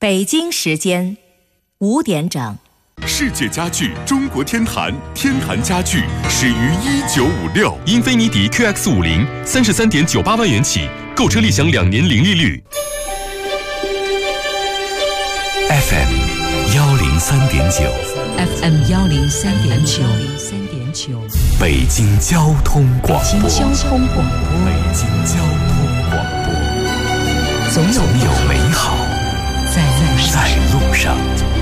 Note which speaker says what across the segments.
Speaker 1: 北京时间5点整。
Speaker 2: 世界家具中国天坛，天坛家具始于1956。英菲尼迪 QX50 33.98万元起，购车立享2年零利率。FM 103.9
Speaker 3: FM 103.9，
Speaker 2: 北京交通广播。
Speaker 3: 北京交通广播，
Speaker 2: 北京交通广播，
Speaker 3: 总有
Speaker 2: 美好
Speaker 3: 在路上。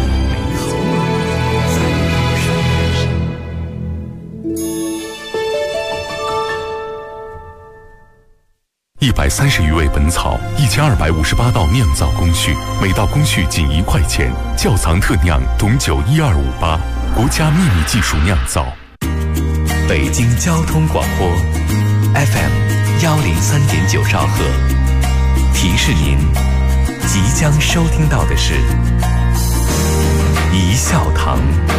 Speaker 2: 130余味本草，1258道酿造工序，每道工序仅1块钱。窖藏特酿董酒12588，国家秘密技术酿造。
Speaker 4: 北京交通广播 FM 103.9兆赫，提示您，即将收听到的是一笑堂。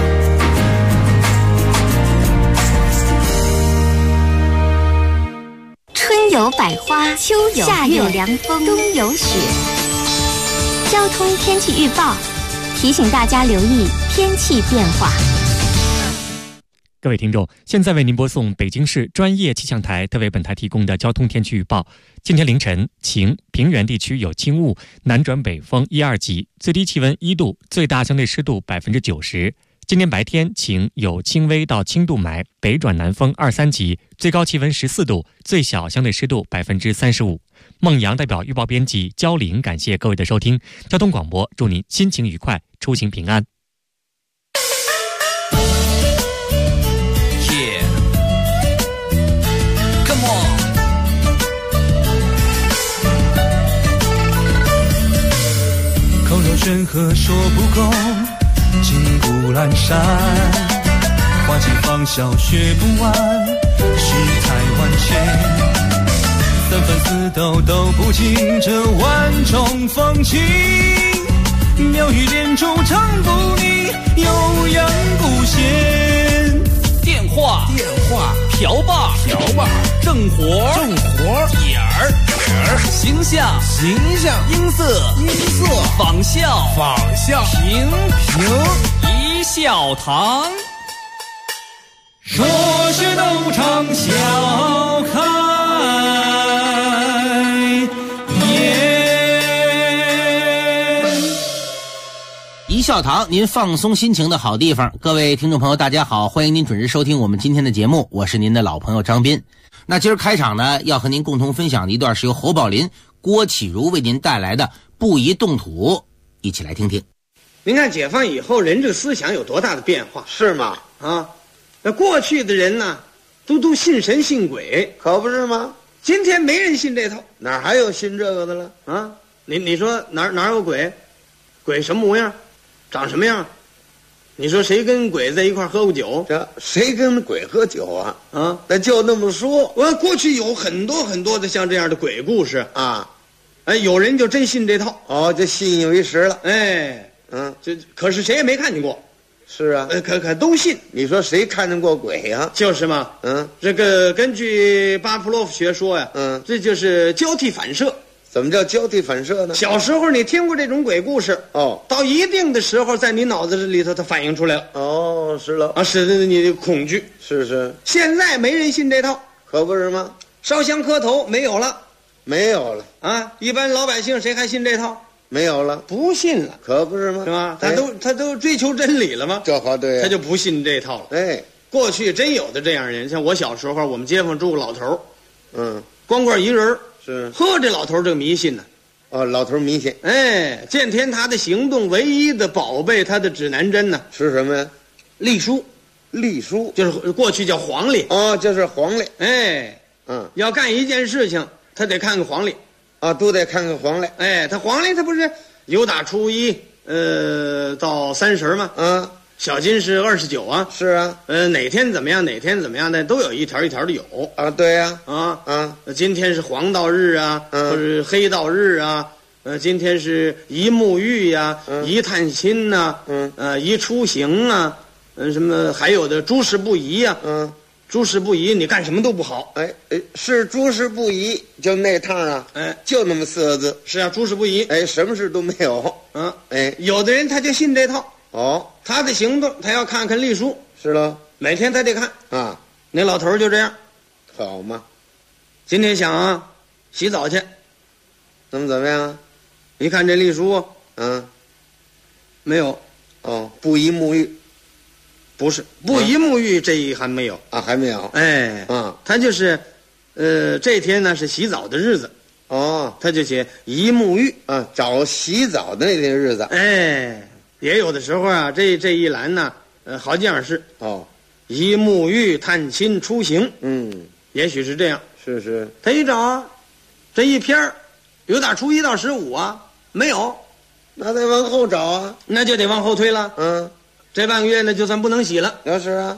Speaker 5: 春有百花，秋有夏有凉风，冬有雪。交通天气预报提醒大家留意天气变化。
Speaker 6: 各位听众，现在为您播送北京市专业气象台特为本台提供的交通天气预报。今天凌晨晴，平原地区有轻雾，南转北风1、2级，最低气温1度，最大相对湿度90%。 今天白天晴，有轻微到轻度霾，北转南风2、3级，最高气温14度，最小相对湿度35%。孟阳代表预报编辑焦玲，感谢各位的收听。交通广播祝您心情愉快，出行平安。
Speaker 7: Yeah, come on.
Speaker 8: 口若悬河说不够。 金谷阑珊，花季芳笑学不完，世态万千，三番四斗都不尽这万种风情。妙语连珠唱不腻，悠扬不闲。
Speaker 7: 电话，瓢把，正活，点儿，形象，音色，仿效，平，一笑堂。
Speaker 8: 说学逗唱笑开颜。
Speaker 7: 一笑堂，您放松心情的好地方。各位听众朋友，大家好，欢迎您准时收听我们今天的节目，我是您的老朋友张斌。那今儿开场呢，要和您共同分享的一段是由侯宝林、郭启儒为您带来的《不宜动土》，一起来听听。
Speaker 9: 您看解放以后人这个思想有多大的变化，是吗？啊，那过去的人呢，都信神信鬼，可不是吗？今天没人信这套，哪还有信这个的了？啊，你说哪有鬼？鬼什么模样？长什么样？你说谁跟鬼在一块喝过酒？这谁跟鬼喝酒啊？啊，那就那么说。我过去有很多的像这样的鬼故事啊，哎，有人就真信这套，哦，就信以为实了。哎，这可是谁也没看见过。是啊，可都信。你说谁看见过鬼呀？就是嘛。这个根据巴甫洛夫学说呀，这就是交替反射。怎么叫交替反射呢？小时候你听过这种鬼故事，到一定的时候，在你脑子里头它反映出来了。哦，是了啊，使得你的恐惧。是。现在没人信这套，可不是吗？烧香磕头没有了啊！一般老百姓谁还信这套？没有了，不信了，可不是吗？是吧？他都追求真理了吗？这话对，他就不信这套了。哎，过去真有的这样人，像我小时候，我们街坊住个老头，光棍一人。是，呵，这老头这个迷信呢，老头迷信。哎，见天他的行动唯一的宝贝，他的指南针呢是什么呀？历书就是过去叫黄历。哦，就是黄历。哎，要干一件事情，他得看看黄历，都得看看黄历。哎，他黄历他不是有打初一到30吗？小金是29啊，是啊，哪天怎么样的都有一条一条的有啊，对呀，今天是黄道日啊，或者黑道日啊，今天是宜沐浴呀，宜探亲呐，宜出行啊，什么还有的诸事不宜啊， 诸事不宜，你干什么都不好。
Speaker 10: 哎，是诸事不宜，就那趟啊，
Speaker 9: 哎，
Speaker 10: 就那么4个字。
Speaker 9: 是啊，诸事不宜。
Speaker 10: 哎，什么事都没有。
Speaker 9: 嗯，
Speaker 10: 哎，
Speaker 9: 有的人他就信这套。
Speaker 10: 哦，
Speaker 9: 他的行动他要看看历书，
Speaker 10: 是喽。
Speaker 9: 每天他得看
Speaker 10: 啊。
Speaker 9: 那老头就这样。
Speaker 10: 好嘛，
Speaker 9: 今天想啊，洗澡去。
Speaker 10: 怎么样啊？
Speaker 9: 一看这历书，没有。
Speaker 10: 哦，不宜沐浴。
Speaker 9: 不是，不宜沐浴这一还没有
Speaker 10: 啊，还没有。
Speaker 9: 哎，他就是，这天呢是洗澡的日子。
Speaker 10: 哦，
Speaker 9: 他就写宜沐浴
Speaker 10: 啊，找洗澡的那天日子。
Speaker 9: 哎，也有的时候啊，这一栏呢，好几样事。
Speaker 10: 哦，
Speaker 9: 宜沐浴、探亲、出行。也许是这样。
Speaker 10: 是。
Speaker 9: 他一找啊，这一篇有打初1到15啊，没有，
Speaker 10: 那得往后找啊，
Speaker 9: 那就得往后推了。这半个月呢，就算不能洗了。
Speaker 10: 是啊。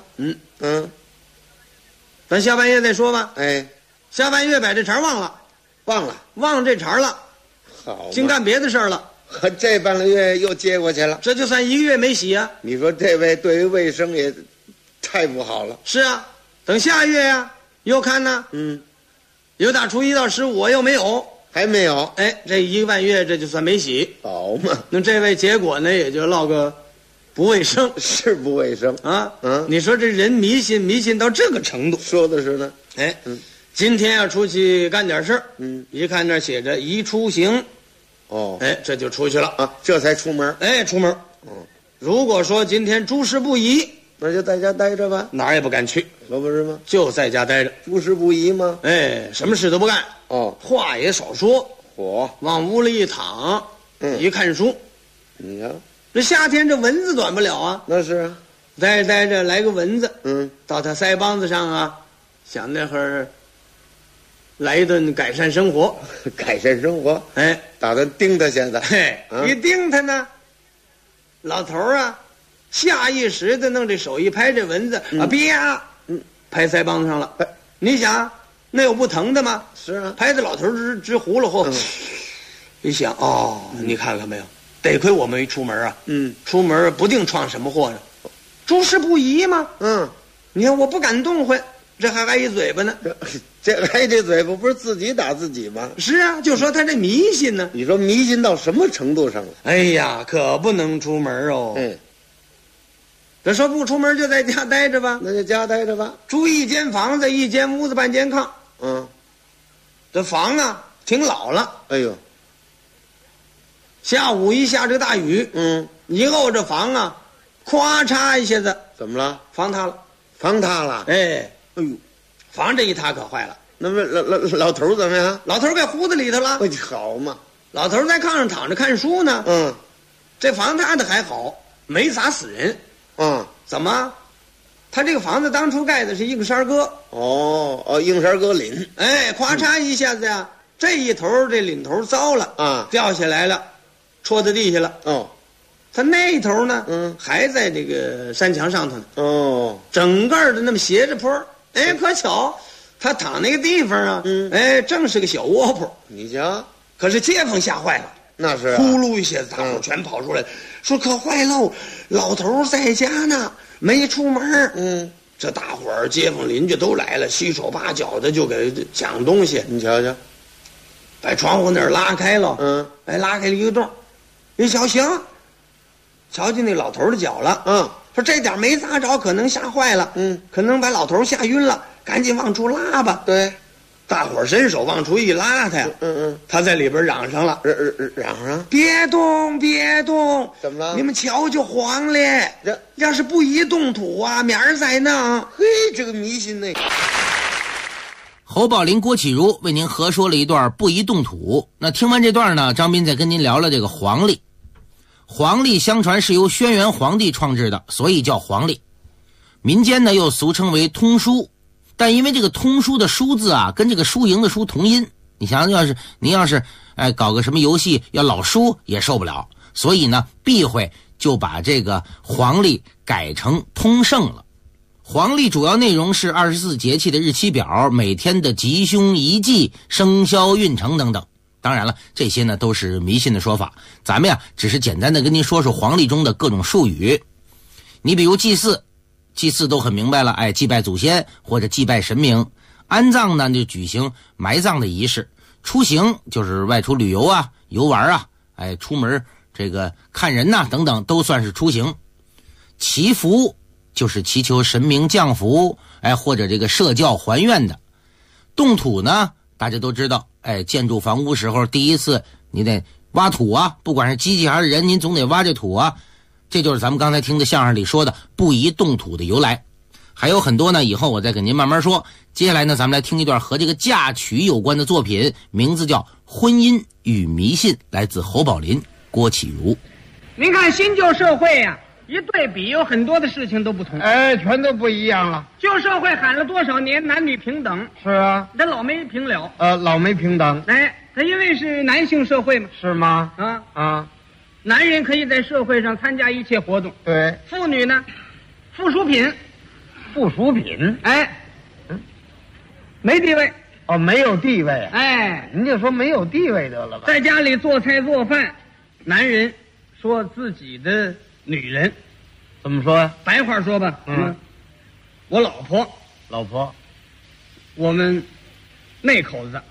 Speaker 9: 咱下半月再说吧。
Speaker 10: 哎，
Speaker 9: 下半月把这茬忘这茬了。
Speaker 10: 好，
Speaker 9: 净干别的事儿了。
Speaker 10: 这半个月又接过去了，
Speaker 9: 这就算1个月没洗啊。
Speaker 10: 你说这位对于卫生也太不好了。
Speaker 9: 是啊，等下月呀，又看呢。有打初1到15又没有，
Speaker 10: 还没有。
Speaker 9: 哎，这1个半月这就算没洗。
Speaker 10: 好嘛，
Speaker 9: 那这位结果呢，也就落个不卫生。
Speaker 10: 是不卫生
Speaker 9: 啊。你说这人迷信到这个程度，
Speaker 10: 说的是呢。
Speaker 9: 哎，今天要出去干点事儿。一看那写着宜出行。
Speaker 10: 哦，
Speaker 9: 哎，这就出去了
Speaker 10: 啊，这才出门。
Speaker 9: 哎，出门。如果说今天诸事不宜，
Speaker 10: 那就在家待着吧，
Speaker 9: 哪儿也不敢去，
Speaker 10: 可不是吗？
Speaker 9: 就在家待着。
Speaker 10: 诸事不宜吗？
Speaker 9: 哎，什么事都不干。话也少说。往屋里一躺，一看书。
Speaker 10: 你看，
Speaker 9: 这夏天这蚊子短不了啊。
Speaker 10: 那是啊，
Speaker 9: 待着来个蚊子，到他腮帮子上啊，想那会儿来一顿改善生活。
Speaker 10: 改善生活。哎，打算盯他现在。
Speaker 9: 嘿，一盯他呢，老头啊，下意识的弄这手一拍这蚊子啊，啪，拍腮帮子上了。你想，那有不疼的吗？
Speaker 10: 是啊，
Speaker 9: 拍的老头直呼噜呼。一想，你看看没有，得亏我们没出门啊。出门不定闯什么祸呢。诸事不宜嘛。你看我不敢动唤，这还挨一嘴巴呢。
Speaker 10: 这挨这嘴巴不是自己打自己吗？
Speaker 9: 是啊，就说他这迷信呢。
Speaker 10: 你说迷信到什么程度上了？
Speaker 9: 哎呀，可不能出门哦。这说不出门就在家待着吧，
Speaker 10: 那就家待着吧。
Speaker 9: 租一间房子，一间屋子半间炕。这房啊挺老了。
Speaker 10: 哎呦，
Speaker 9: 下午一下这个大雨，以后这房啊，咵嚓一下子，
Speaker 10: 怎么了？
Speaker 9: 房塌了。
Speaker 10: 房塌了。
Speaker 9: 哎
Speaker 10: 呦，
Speaker 9: 房这一塌可坏了。
Speaker 10: 那么老头怎么样？
Speaker 9: 老头给糊在里头了。
Speaker 10: 好嘛，
Speaker 9: 老头在炕上躺着看书呢。这房塌的还好，没砸死人。怎么？他这个房子当初盖的是硬山搁。
Speaker 10: 硬山搁领。
Speaker 9: 哎，咵嚓一下子呀，这一头这领头糟了啊，掉下来了，戳在地下了。他那头呢，还在这个山墙上头呢。整个的那么斜着坡。哎，可巧，他躺那个地方啊，哎，正是个小窝铺。
Speaker 10: 你瞧，
Speaker 9: 可是街坊吓坏了。
Speaker 10: 那是
Speaker 9: 呼噜一下子，大伙全跑出来，说可坏喽，老头在家呢，没出门。这大伙儿街坊邻居都来了，七手八脚的就给抢东西。
Speaker 10: 你瞧瞧，
Speaker 9: 把窗户那儿拉开了，哎，拉开了一个洞，一瞧行，瞧见那老头的脚了。说这点没砸着，可能吓坏了，可能把老头吓晕了，赶紧往出拉吧。
Speaker 10: 对。
Speaker 9: 大伙儿伸手往出一拉他呀，他在里边嚷上了，
Speaker 10: 嚷上，
Speaker 9: 别动，别动，
Speaker 10: 怎么了？
Speaker 9: 你们瞧就黄了，要是不宜动土啊，明儿再弄。
Speaker 10: 嘿，这个迷信那个。
Speaker 7: 侯宝林、郭启儒为您合说了一段不宜动土。那听完这段呢，张斌再跟您聊聊这个黄历。黄历相传是由轩辕皇帝创制的，所以叫黄历。民间呢又俗称为通书。但因为这个通书的书字啊，跟这个输赢的输同音，你想想，您要是搞个什么游戏要老输也受不了，所以呢避讳就把这个黄历改成通胜了。黄历主要内容是24节气的日期表，每天的吉凶宜忌、生肖运程等等。当然了，这些呢都是迷信的说法，咱们呀只是简单的跟您说说黄历中的各种术语。你比如祭祀， 祭祀都很明白了，哎，祭拜祖先或者祭拜神明。安葬呢就举行埋葬的仪式。出行就是外出旅游啊、游玩啊，哎，出门这个看人呐、等等都算是出行。祈福就是祈求神明降福，哎，或者这个设教还愿的。动土呢，大家都知道，哎，建筑房屋时候第一次你得挖土啊，不管是机器还是人，您总得挖这土啊。这就是咱们刚才听的相声里说的不宜动土的由来。还有很多呢，以后我再给您慢慢说。接下来呢，咱们来听一段和这个嫁娶有关的作品，名字叫《婚姻与迷信》，来自侯宝林、郭启儒。
Speaker 11: 您看新旧社会呀、一对比，有很多的事情都不同。
Speaker 9: 哎，全都不一样了。
Speaker 11: 旧社会喊了多少年男女平等，
Speaker 9: 是啊，
Speaker 11: 他老没平了。
Speaker 9: 老没平等。
Speaker 11: 哎，他因为是男性社会嘛。
Speaker 9: 是吗？
Speaker 11: 啊，男人可以在社会上参加一切活动。
Speaker 9: 对。
Speaker 11: 妇女呢，附属品。
Speaker 9: 附属品。
Speaker 11: 哎，没地位。
Speaker 9: 哦，没有地位。
Speaker 11: 哎，
Speaker 9: 您就说没有地位得了吧。
Speaker 11: 在家里做菜做饭，男人说自己的女人，
Speaker 9: 怎么说呀？
Speaker 11: 白话说吧，我老婆，我们那口子，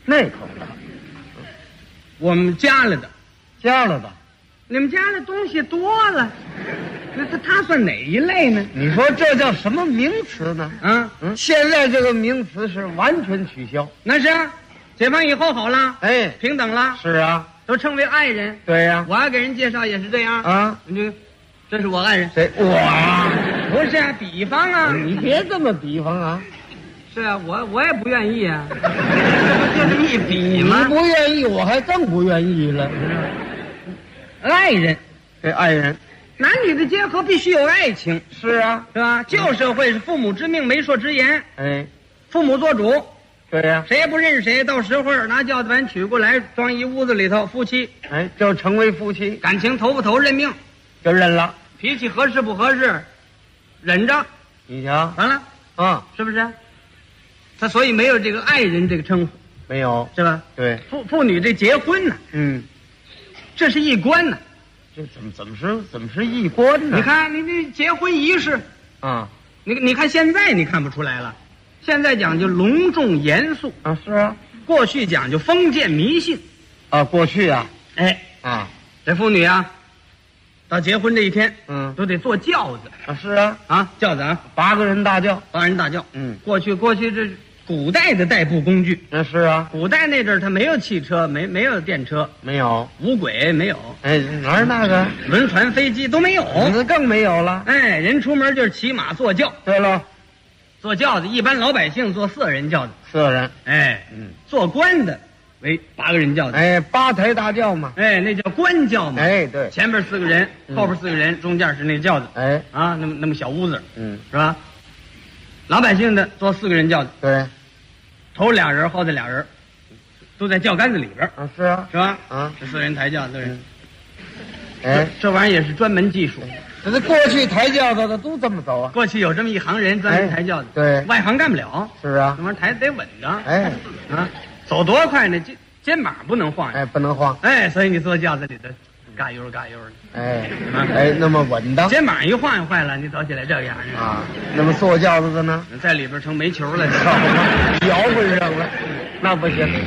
Speaker 11: 我们家了的，你们家的东西多了，那他算哪一类呢？
Speaker 9: 你说这叫什么名词呢？现在这个名词是完全取消。
Speaker 11: 那是啊，解放以后好了，
Speaker 9: 哎，
Speaker 11: 平等了。
Speaker 9: 是啊，
Speaker 11: 都称为爱人。
Speaker 9: 对呀、
Speaker 11: 我要给人介绍也是这样
Speaker 9: 啊。
Speaker 11: 这是我爱人。
Speaker 9: 谁？我
Speaker 11: 不是啊，比方啊。
Speaker 9: 你别这么比方啊。
Speaker 11: 是啊，我也不愿意啊。就这么一比嘛。
Speaker 9: 你不愿意，我还更不愿意了。
Speaker 11: 爱人，
Speaker 9: 这爱人，
Speaker 11: 男女的结合必须有爱情。
Speaker 9: 是啊，
Speaker 11: 是吧？旧社会是父母之命，媒妁之言。
Speaker 9: 哎，
Speaker 11: 父母做主。
Speaker 9: 对呀、
Speaker 11: 谁也不认识谁，到时候拿轿子把人娶过来，装一屋子里头，夫妻。
Speaker 9: 哎，就成为夫妻，
Speaker 11: 感情投不投，认命，
Speaker 9: 就认了。
Speaker 11: 脾气合适不合适，忍着。
Speaker 9: 你瞧，
Speaker 11: 完了
Speaker 9: 啊，
Speaker 11: 是不是？他所以没有这个爱人这个称呼，
Speaker 9: 没有，
Speaker 11: 是吧？
Speaker 9: 对，
Speaker 11: 妇女这结婚呢，这是一关呢。
Speaker 9: 这怎么是一关呢？
Speaker 11: 你看你这结婚仪式
Speaker 9: 啊，
Speaker 11: 你看现在你看不出来了，现在讲究隆重严肃
Speaker 9: 啊，是啊，
Speaker 11: 过去讲究封建迷信
Speaker 9: 啊，过去啊，
Speaker 11: 哎
Speaker 9: 啊，
Speaker 11: 这妇女啊，到结婚这一天，都得坐轿子
Speaker 9: 啊，是啊，
Speaker 11: 轿子啊
Speaker 9: ，8个人大轿，
Speaker 11: 过去这古代的代步工具，
Speaker 9: 那是啊，
Speaker 11: 古代那阵儿他没有汽车，没有电车，
Speaker 9: 没有
Speaker 11: 无轨没有，
Speaker 9: 哎，哪儿那个
Speaker 11: 轮船飞机都没有，
Speaker 9: 那更没有了，
Speaker 11: 哎，人出门就是骑马坐轿，
Speaker 9: 对了，
Speaker 11: 坐轿子，一般老百姓坐4人轿子
Speaker 9: ，4人，
Speaker 11: 哎，做官的为8个人轿子，
Speaker 9: 哎，8抬大轿嘛，
Speaker 11: 哎，那叫官轿嘛，
Speaker 9: 哎，对，
Speaker 11: 前边4个人，后边4个人，中间是那轿子，
Speaker 9: 哎，
Speaker 11: 啊，那么小屋子，是吧？老百姓的坐4个人轿子，
Speaker 9: 对，
Speaker 11: 头俩人，后头俩人，都在轿杆子里边
Speaker 9: 啊，是啊，
Speaker 11: 是吧？
Speaker 9: 啊，
Speaker 11: 这4人抬轿子，
Speaker 9: 哎，
Speaker 11: 这玩意儿也是专门技术。
Speaker 9: 这过去抬轿子的都这么走啊，
Speaker 11: 过去有这么一行人专门抬轿子，
Speaker 9: 对，
Speaker 11: 外行干不了。
Speaker 9: 是啊，
Speaker 11: 那玩意儿抬得稳当，
Speaker 9: 哎，
Speaker 11: 啊，走多快呢？肩膀不能晃，
Speaker 9: 哎，不能晃，
Speaker 11: 哎，所以你坐轿子里头，嘎悠嘎悠的，
Speaker 9: 哎，哎，那么稳当，
Speaker 11: 肩膀一晃就坏了，你走起来这样
Speaker 9: 啊。那么坐轿子的呢，
Speaker 11: 在里边成煤球了，
Speaker 9: 摇滚上了，那不行。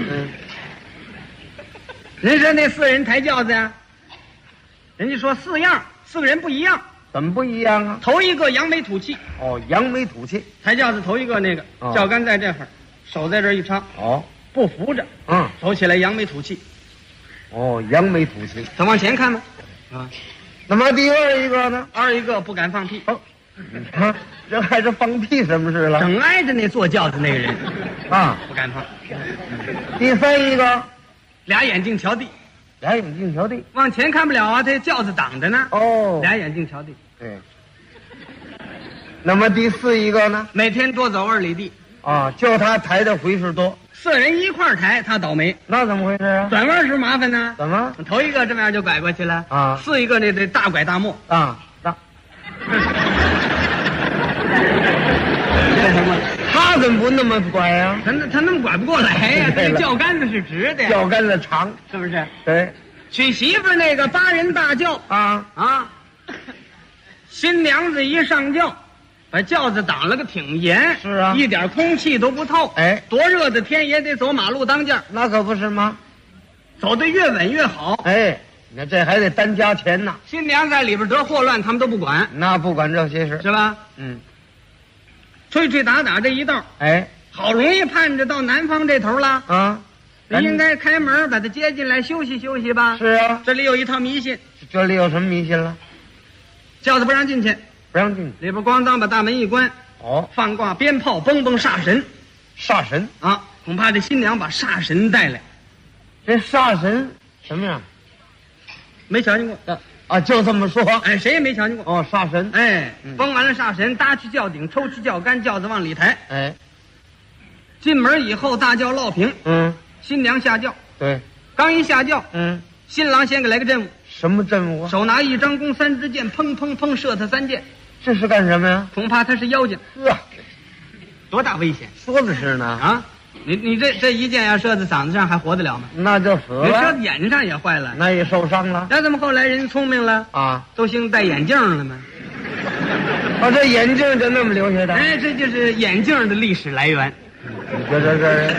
Speaker 11: 人说那4人抬轿子呀，人家说4样，4个人不一样，
Speaker 9: 怎么不一样啊？
Speaker 11: 头一个扬眉吐气，
Speaker 9: 哦，扬眉吐气，
Speaker 11: 抬轿子头一个那个轿杆在这儿，手在这儿一插，
Speaker 9: 哦，
Speaker 11: 不扶着，走起来扬眉吐气。
Speaker 9: 哦，扬眉吐气，
Speaker 11: 咱往前看吗？啊，
Speaker 9: 那么第二一个呢？
Speaker 11: 二一个不敢放屁。
Speaker 9: 哦，这还是放屁什么事了？
Speaker 11: 整挨着那坐轿子那个人，
Speaker 9: 啊，
Speaker 11: 不敢放。
Speaker 9: 第三一个，
Speaker 11: 俩眼睛瞧地，
Speaker 9: 俩眼睛瞧地，
Speaker 11: 往前看不了啊，这轿子挡着呢。
Speaker 9: 哦，
Speaker 11: 俩眼睛瞧地。
Speaker 9: 对。那么第4一个呢？
Speaker 11: 每天多走2里地。
Speaker 9: 啊，就他抬的回数多。
Speaker 11: 4人一块儿抬，他倒霉。
Speaker 9: 那怎么回事啊？
Speaker 11: 转弯时麻烦呢。
Speaker 9: 怎么？
Speaker 11: 头一个这么样就拐过去了
Speaker 9: 啊
Speaker 11: ，4一个那得大拐大没
Speaker 9: 啊。他怎么不那么拐呀？
Speaker 11: 他那么拐不过来呀，这轿杆子是直的呀，
Speaker 9: 轿杆子长，
Speaker 11: 是不是？
Speaker 9: 对。
Speaker 11: 娶媳妇那个8人大轿
Speaker 9: 啊，
Speaker 11: 新娘子一上轿， 把轿子挡了个挺严，
Speaker 12: 是啊，
Speaker 11: 一点空气都不透。
Speaker 12: 哎，
Speaker 11: 多热的天也得走马路当间，
Speaker 12: 那可不是吗？
Speaker 11: 走得越稳越好。
Speaker 12: 哎，那这还得单加钱呢。
Speaker 11: 新娘在里边得霍乱，他们都不管，
Speaker 12: 那不管这些事
Speaker 11: 是吧？吹吹打打这一道，
Speaker 12: 哎，
Speaker 11: 好容易盼着到南方这头了
Speaker 12: 啊！
Speaker 11: 你应该开门把他接进来休息休息吧。
Speaker 12: 是啊，
Speaker 11: 这里有一套迷信。
Speaker 12: 这里有什么迷信了？
Speaker 11: 轿子不让进去，
Speaker 12: 不让进去，
Speaker 11: 里边咣当把大门一关。
Speaker 12: 哦，
Speaker 11: 放挂鞭炮，蹦蹦煞神。
Speaker 12: 煞神
Speaker 11: 啊，恐怕这新娘把煞神带来。
Speaker 12: 这煞神什么样？
Speaker 11: 没瞧见过
Speaker 12: 啊，就这么说。
Speaker 11: 哎，谁也没瞧见过。
Speaker 12: 哦，煞神。
Speaker 11: 哎，封完了煞神，搭去轿顶，抽去轿杆，轿子往里抬。
Speaker 12: 哎，
Speaker 11: 进门以后，大轿落平。新娘下轿。
Speaker 12: 对，
Speaker 11: 刚一下轿，新郎先给来个阵务。
Speaker 12: 什么阵务啊？
Speaker 11: 手拿一张弓，3支箭，砰砰砰射他3箭。
Speaker 12: 这是干什么呀？
Speaker 11: 恐怕他是妖精。
Speaker 12: 呵，
Speaker 11: 多大危险！
Speaker 12: 说的是呢
Speaker 11: 啊！你这一箭要射在嗓子上，还活得了吗？
Speaker 12: 那就死了。
Speaker 11: 你射眼上也坏了，
Speaker 12: 那也受伤了。
Speaker 11: 那怎么后来人聪明了
Speaker 12: 啊？
Speaker 11: 都兴戴眼镜了吗？
Speaker 12: 啊，这眼镜就那么留下的？
Speaker 11: 哎，这就是眼镜的历史来源。
Speaker 12: 你说这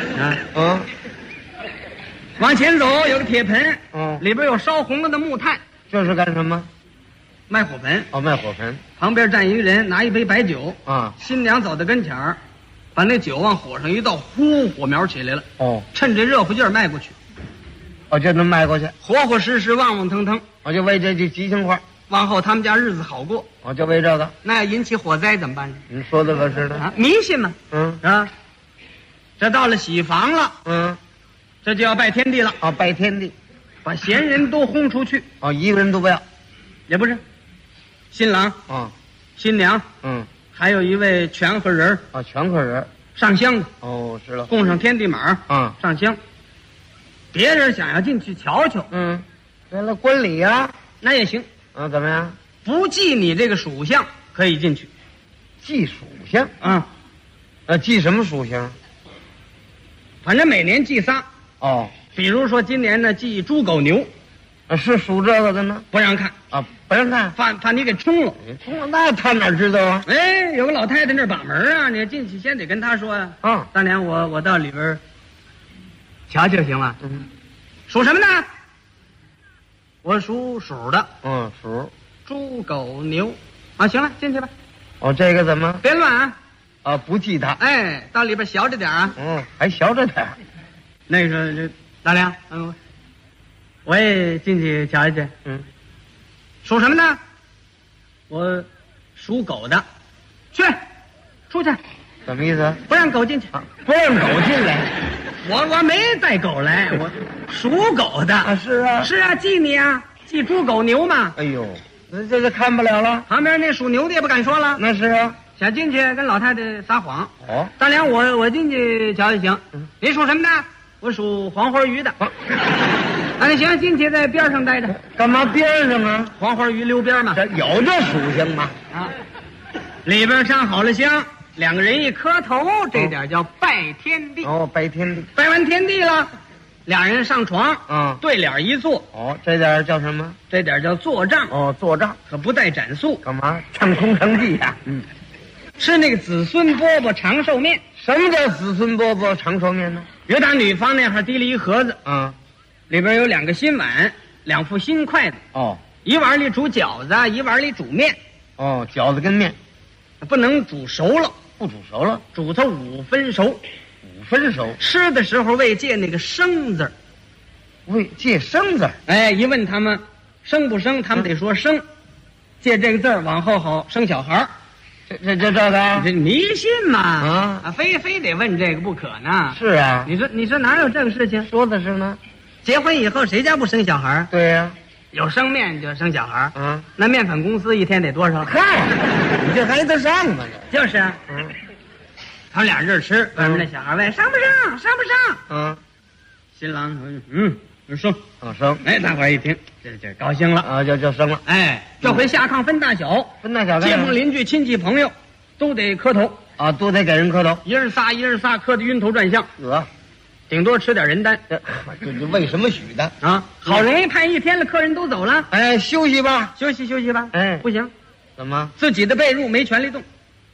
Speaker 11: 往前走有个铁盆，里边有烧红了的木炭，
Speaker 12: 这是干什么？
Speaker 11: 卖火盆。
Speaker 12: 哦，卖火盆。
Speaker 11: 旁边站一个人，拿一杯白酒。
Speaker 12: 啊，
Speaker 11: 新娘走到跟前儿，把那酒往火上一倒，呼，火苗起来了。
Speaker 12: 哦，
Speaker 11: 趁这热乎劲儿迈过去。
Speaker 12: 哦，就能迈过去，
Speaker 11: 活活实实，旺旺腾腾。
Speaker 12: 我就为这句吉祥话，
Speaker 11: 往后他们家日子好过。
Speaker 12: 我就为这个。
Speaker 11: 那要引起火灾怎么办呢？
Speaker 12: 你说的可是的
Speaker 11: 啊，迷信嘛。啊，这到了喜房了。这就要拜天地了。
Speaker 12: 啊，拜天地，
Speaker 11: 把闲人都轰出去。
Speaker 12: 哦，一个人都不要。
Speaker 11: 也不是，新郎新娘还有一位全和人
Speaker 12: 啊，全和人
Speaker 11: 上香的。
Speaker 12: 哦，知道。
Speaker 11: 供上天地马上香。别人想要进去瞧瞧，
Speaker 12: 对了，观礼呀，
Speaker 11: 那也行。
Speaker 12: 怎么样？
Speaker 11: 不记你这个属相可以进去。
Speaker 12: 记属相记什么属相？
Speaker 11: 反正每年记仨。
Speaker 12: 哦，
Speaker 11: 比如说今年呢记猪狗牛，
Speaker 12: 是属这个的呢？
Speaker 11: 不让看
Speaker 12: 啊，不让看，
Speaker 11: 怕你给冲了。
Speaker 12: 冲了那他哪知道啊？
Speaker 11: 哎，有个老太太那儿把门啊，你进去先得跟她说呀。大娘，我到里边瞧瞧行吗？属什么呢？我属鼠的。
Speaker 12: 鼠。
Speaker 11: 猪狗牛，啊，行了，进去吧。
Speaker 12: 哦，这个怎么？
Speaker 11: 别乱啊！
Speaker 12: 啊，不记他。
Speaker 11: 哎，到里边小着点啊。
Speaker 12: 还小着点。
Speaker 11: 那个这大娘，我也进去瞧一瞧。属什么呢？我属狗的。去，出去。
Speaker 12: 什么意思？
Speaker 11: 不让狗进去。
Speaker 12: 不让狗进来。
Speaker 11: 我没带狗来，我属狗的。
Speaker 12: 啊，是啊。
Speaker 11: 是啊，记你啊，记猪狗牛嘛。
Speaker 12: 哎呦，这看不了了。
Speaker 11: 旁边那属牛的也不敢说了。
Speaker 12: 那是啊。
Speaker 11: 想进去跟老太太撒谎。
Speaker 12: 哦，
Speaker 11: 大娘，我进去瞧就行。你属什么的？我属黄花鱼的。那行，进去在边上待着。
Speaker 12: 干嘛边上啊？
Speaker 11: 黄花鱼溜边嘛。
Speaker 12: 有这属性吗？
Speaker 11: 啊，里边上好了香，两个人一磕头，这点叫拜天地。
Speaker 12: 哦，拜天地。
Speaker 11: 拜完天地了，俩人上床，对脸一坐。
Speaker 12: 哦，这点叫什么？
Speaker 11: 这点叫坐帐。
Speaker 12: 哦，坐帐
Speaker 11: 可不带斩素。
Speaker 12: 干嘛？唱空城计呀。
Speaker 11: 吃那个子孙饽饽长寿面。
Speaker 12: 什么叫子孙饽饽长寿面呢？
Speaker 11: 有打女方那哈提了一盒子，里边有2个新碗，2副新筷子。
Speaker 12: 哦，
Speaker 11: 一碗里煮饺子，一碗里煮面。
Speaker 12: 哦，饺子跟面
Speaker 11: 不能煮熟了，
Speaker 12: 不煮熟了，
Speaker 11: 煮它5分熟。
Speaker 12: 5分熟。
Speaker 11: 吃的时候未借那个生字，
Speaker 12: 未借生字。
Speaker 11: 哎，一问他们生不生，他们得说生，借这个字往后好生小孩。
Speaker 12: 这个
Speaker 11: 这迷信嘛非得问这个不可呢。
Speaker 12: 是啊，
Speaker 11: 你说哪有这个事情？
Speaker 12: 说的是呢。
Speaker 11: 结婚以后谁家不生小孩？
Speaker 12: 对呀，
Speaker 11: 有生面就生小孩。那面粉公司一天得多少？
Speaker 12: 嗨，你这还得上吗？
Speaker 11: 就是啊。他们俩人这吃，外面那小孩问上不上？上不上？新郎说生。
Speaker 12: 生。
Speaker 11: 哎，大伙儿一听，这高兴了
Speaker 12: 啊，就生了。
Speaker 11: 哎，这回下炕分大小，街坊邻居亲戚朋友都得磕头
Speaker 12: 啊，都得给人磕头，
Speaker 11: 一人仨磕得晕头转向。顶多吃点人丹。
Speaker 12: 这为什么许的
Speaker 11: 啊？好容易盼一天了，客人都走了。
Speaker 12: 哎，休息吧，
Speaker 11: 休息吧。
Speaker 12: 哎，
Speaker 11: 不行，
Speaker 12: 怎么？
Speaker 11: 自己的被褥没权利动。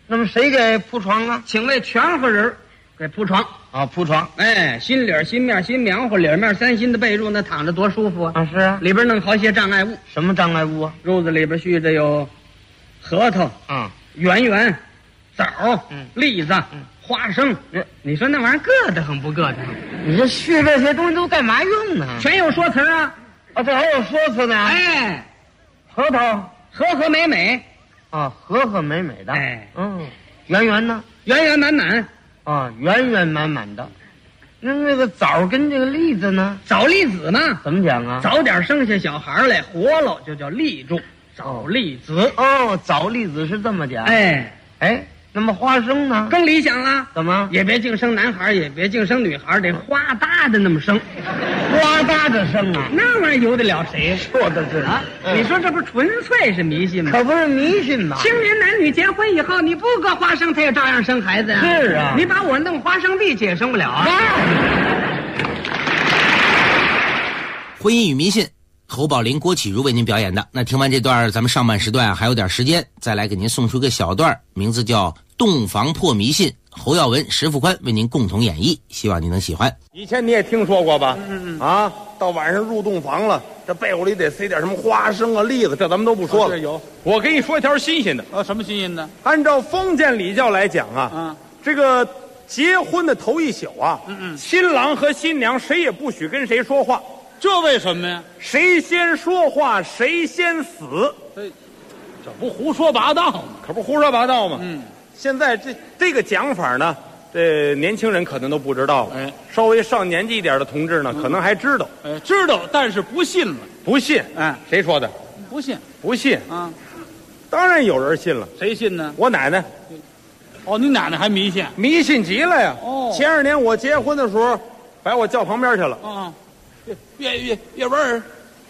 Speaker 12: 那么谁给铺床啊？
Speaker 11: 请为全乎人给铺床
Speaker 12: 啊，铺床。
Speaker 11: 哎，新里新面新棉花，里面3新的被褥，那躺着多舒服啊！
Speaker 12: 啊，是啊，
Speaker 11: 里边弄好些障碍物。
Speaker 12: 什么障碍物啊？
Speaker 11: 褥子里边续着有核桃
Speaker 12: 啊、
Speaker 11: 圆圆、枣、栗子、花生。你说那玩意儿硌得很不硌得很？
Speaker 12: 你这续这些东西都干嘛用呢？
Speaker 11: 全有说词啊！
Speaker 12: 啊，这还有说辞呢。
Speaker 11: 哎，
Speaker 12: 核桃
Speaker 11: 和和美美
Speaker 12: 啊，和和美美的。
Speaker 11: 哎，
Speaker 12: 圆圆呢？
Speaker 11: 圆圆满满
Speaker 12: 啊，圆圆满满的。那个枣跟这个栗子呢？
Speaker 11: 枣栗子嘛，
Speaker 12: 怎么讲啊？
Speaker 11: 早点生下小孩来，活了就叫栗种。枣栗子
Speaker 12: 哦，枣栗子是这么讲。
Speaker 11: 哎，
Speaker 12: 那么花生呢？
Speaker 11: 更理想了。
Speaker 12: 怎么？
Speaker 11: 也别净生男孩，也别净生女孩，得花搭的那么生。
Speaker 12: 花搭着生啊？
Speaker 11: 那玩意儿由得了谁？
Speaker 12: 说的是
Speaker 11: 啊！你说这不纯粹是迷信吗？
Speaker 12: 可不是迷信吗？
Speaker 11: 青年男女结婚以后，你不搁花生，他也照样生孩子呀。
Speaker 12: 是啊，
Speaker 11: 你把我弄花生地去也生不了啊。
Speaker 7: 婚姻与迷信，侯宝林、郭启儒为您表演的。那听完这段，咱们上半时段还有点时间，再来给您送出个小段，名字叫《洞房破迷信》，侯耀文、石富宽为您共同演绎，希望您能喜欢。
Speaker 13: 以前你也听说过吧？啊，到晚上入洞房了，这被窝里得塞点什么花生啊、栗子，这咱们都不说了。
Speaker 14: 有，
Speaker 13: 我给你说一条新鲜的。
Speaker 14: 什么新鲜的？
Speaker 13: 按照封建礼教来讲啊，这个结婚的头一宿啊，新郎和新娘谁也不许跟谁说话。
Speaker 14: 这为什么呀？
Speaker 13: 谁先说话谁先死。
Speaker 14: 这不胡说八道吗？
Speaker 13: 可不胡说八道吗？现在这个讲法呢，这年轻人可能都不知道了。稍微上年纪一点的同志呢，可能还知道。
Speaker 14: 知道，但是不信了。
Speaker 13: 不信？谁说的？
Speaker 14: 不信？
Speaker 13: 不信啊？当然有人信了。
Speaker 14: 谁信呢？
Speaker 13: 我奶奶。
Speaker 14: 哦，你奶奶还迷信？
Speaker 13: 迷信极了呀！
Speaker 14: 哦，
Speaker 13: 前2年我结婚的时候，把我叫旁边去了。
Speaker 14: 叶文儿，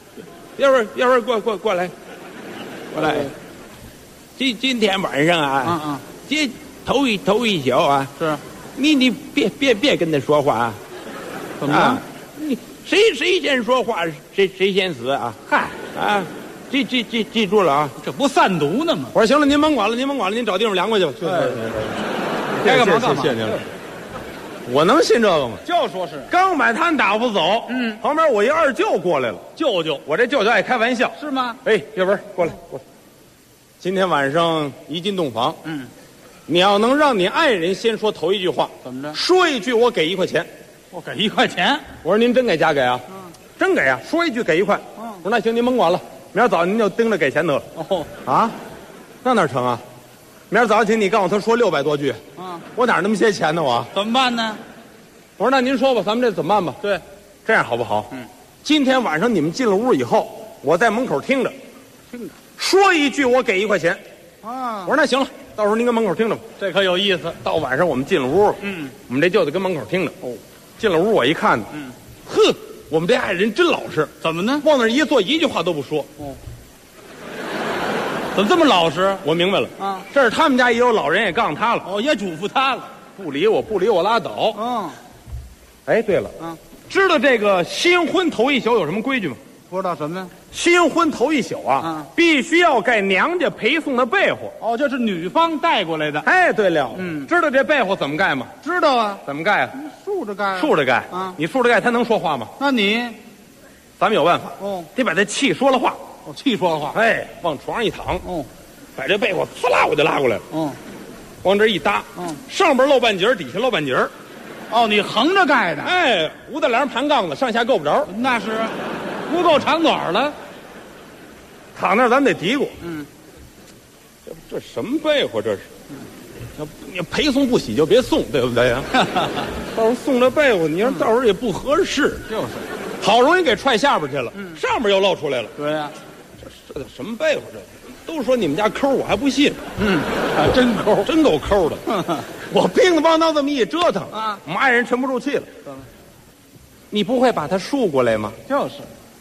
Speaker 14: 过来，过来。
Speaker 13: 今天晚上啊，这头一宿啊，
Speaker 14: 是，
Speaker 13: 你别跟他说话啊。
Speaker 14: 怎么了？
Speaker 13: 你谁先说话，谁先死啊？
Speaker 14: 嗨
Speaker 13: 啊，记住了啊！
Speaker 14: 这不散毒呢吗？
Speaker 13: 我说行了，您甭管了，您找地方凉快去吧。
Speaker 14: 该干嘛干嘛。
Speaker 13: 谢谢您了。我能信这个吗？
Speaker 14: 就说是
Speaker 13: 刚把他们打发走，旁边我一二舅过来了。
Speaker 14: 舅舅，
Speaker 13: 我这舅舅爱开玩笑，
Speaker 14: 是吗？
Speaker 13: 叶文，过来。今天晚上一进洞房，你要能让你爱人先说头一句话，
Speaker 14: 怎么着？
Speaker 13: 说一句我给1块钱，
Speaker 14: 我给1块钱。
Speaker 13: 我说您真给假给啊？真给啊！说一句给1块。我说那行，您甭管了，明儿早上您就盯着给钱得了。啊，那哪成啊？明儿早上起你告诉他说600多句，我哪那么些钱呢？我
Speaker 14: 怎么办呢？
Speaker 13: 我说那您说吧，咱们这怎么办吧？
Speaker 14: 对，
Speaker 13: 这样好不好？今天晚上你们进了屋以后，我在门口听着，说一句我给1块钱。我说那行了，到时候您跟门口听着吧。
Speaker 14: 这可有意思。
Speaker 13: 到晚上我们进了屋，我们这舅舅跟门口听着。进了屋我一看，呵，我们这爱人真老实。
Speaker 14: 怎么呢？
Speaker 13: 往那一坐，一句话都不说。
Speaker 14: 怎么这么老实？
Speaker 13: 我明白了这是他们家也有老人也告诉他了。
Speaker 14: 也嘱咐他了，
Speaker 13: 不理我拉倒。对了，知道这个新婚头一宿有什么规矩吗？
Speaker 14: 不知道什么呀？
Speaker 13: 新婚头一宿必须要盖娘家陪送的被窝。
Speaker 14: 这是女方带过来的。
Speaker 13: 对了，知道这被窝怎么盖吗？
Speaker 14: 知道啊。
Speaker 13: 怎么盖啊？
Speaker 14: 竖着盖。
Speaker 13: 竖着盖你竖着盖，他能说话吗？
Speaker 14: 那你，
Speaker 13: 咱们有办法。得把他气说了话。
Speaker 14: 气说了话。
Speaker 13: 往床上一躺。把这被窝呲啦我就拉过来了。往这一搭。上边露半截，底下露半截。
Speaker 14: 你横着盖的。
Speaker 13: 五大梁盘杠子，上下够不着。
Speaker 14: 那是不够长短了。
Speaker 13: 躺那儿咱们得嘀咕。这什么被窝这是？你陪送不喜就别送，对不对呀？到时候送这被窝，你说到时候也不合适。
Speaker 14: 就是，
Speaker 13: 好容易给踹下边去了，上边又露出来了。
Speaker 14: 对呀，
Speaker 13: 这什么被窝这？都说你们家抠，我还不信。
Speaker 14: 真抠，
Speaker 13: 真够抠的。我乒乒乓乓这么一折腾我们爱人沉不住气了。你不会把它竖过来吗？
Speaker 14: 就是。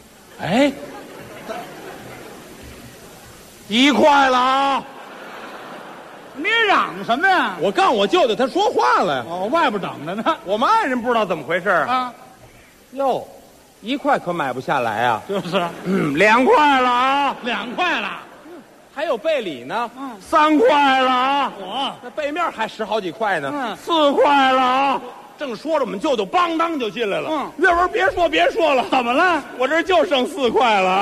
Speaker 13: 1块了啊！
Speaker 14: 你嚷什么呀？
Speaker 13: 我告诉我舅舅，他说话了呀。
Speaker 14: 外边等着呢。
Speaker 13: 我们爱人不知道怎么回事哟，1块可买不下来啊。
Speaker 14: 就是。
Speaker 13: 2块了啊！
Speaker 14: 2块了，
Speaker 13: 还有背里呢，3块了啊！那背面还10好几块呢，4块了啊！正说着，我们舅舅邦当就进来了。岳文，别说了，怎么了？我这就剩4块了。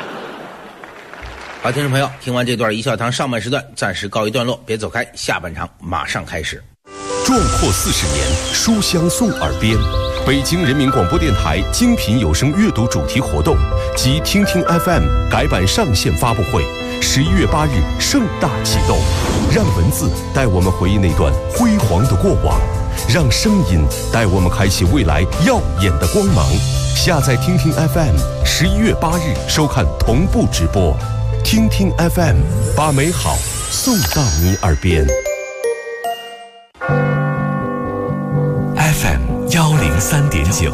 Speaker 7: 好，听众朋友，听完这段一笑堂上半时段，暂时告一段落，别走开，下半场马上开始。
Speaker 2: 壮阔40年，书香送耳边。北京人民广播电台精品有声阅读主题活动及听听 FM 改版上线发布会，11月8日盛大启动。让文字带我们回忆那段辉煌的过往，让声音带我们开启未来耀眼的光芒。下载听听 FM，11月8日收看同步直播。听听 FM， 把美好送到你耳边。
Speaker 4: FM 103.9，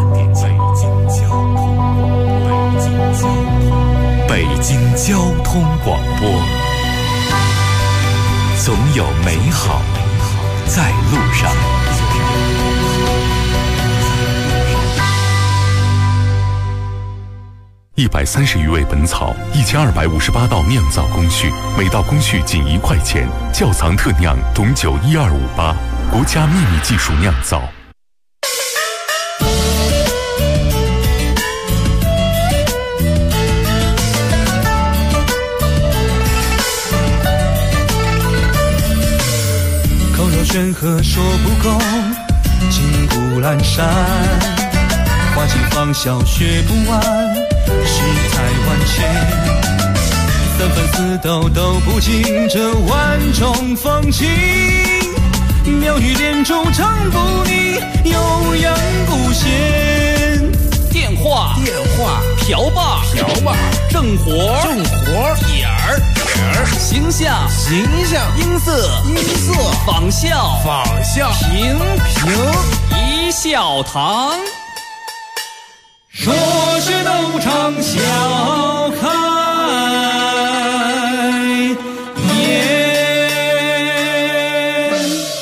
Speaker 4: 北京交通广播，总有美好在路上。
Speaker 2: 130余味本草，1258道酿造工序，每道工序仅1块钱。窖藏特酿董酒12588，国家秘密技术酿造。
Speaker 8: 口若悬河说不够，金谷阑珊，花尽芳笑学不完，世态万千。三番四斗都不尽这万种风情，妙语连珠唱不腻，悠扬古弦。
Speaker 15: 电话瓢把正活点儿形象音色仿效评一笑堂。
Speaker 8: 说是斗场笑开颜。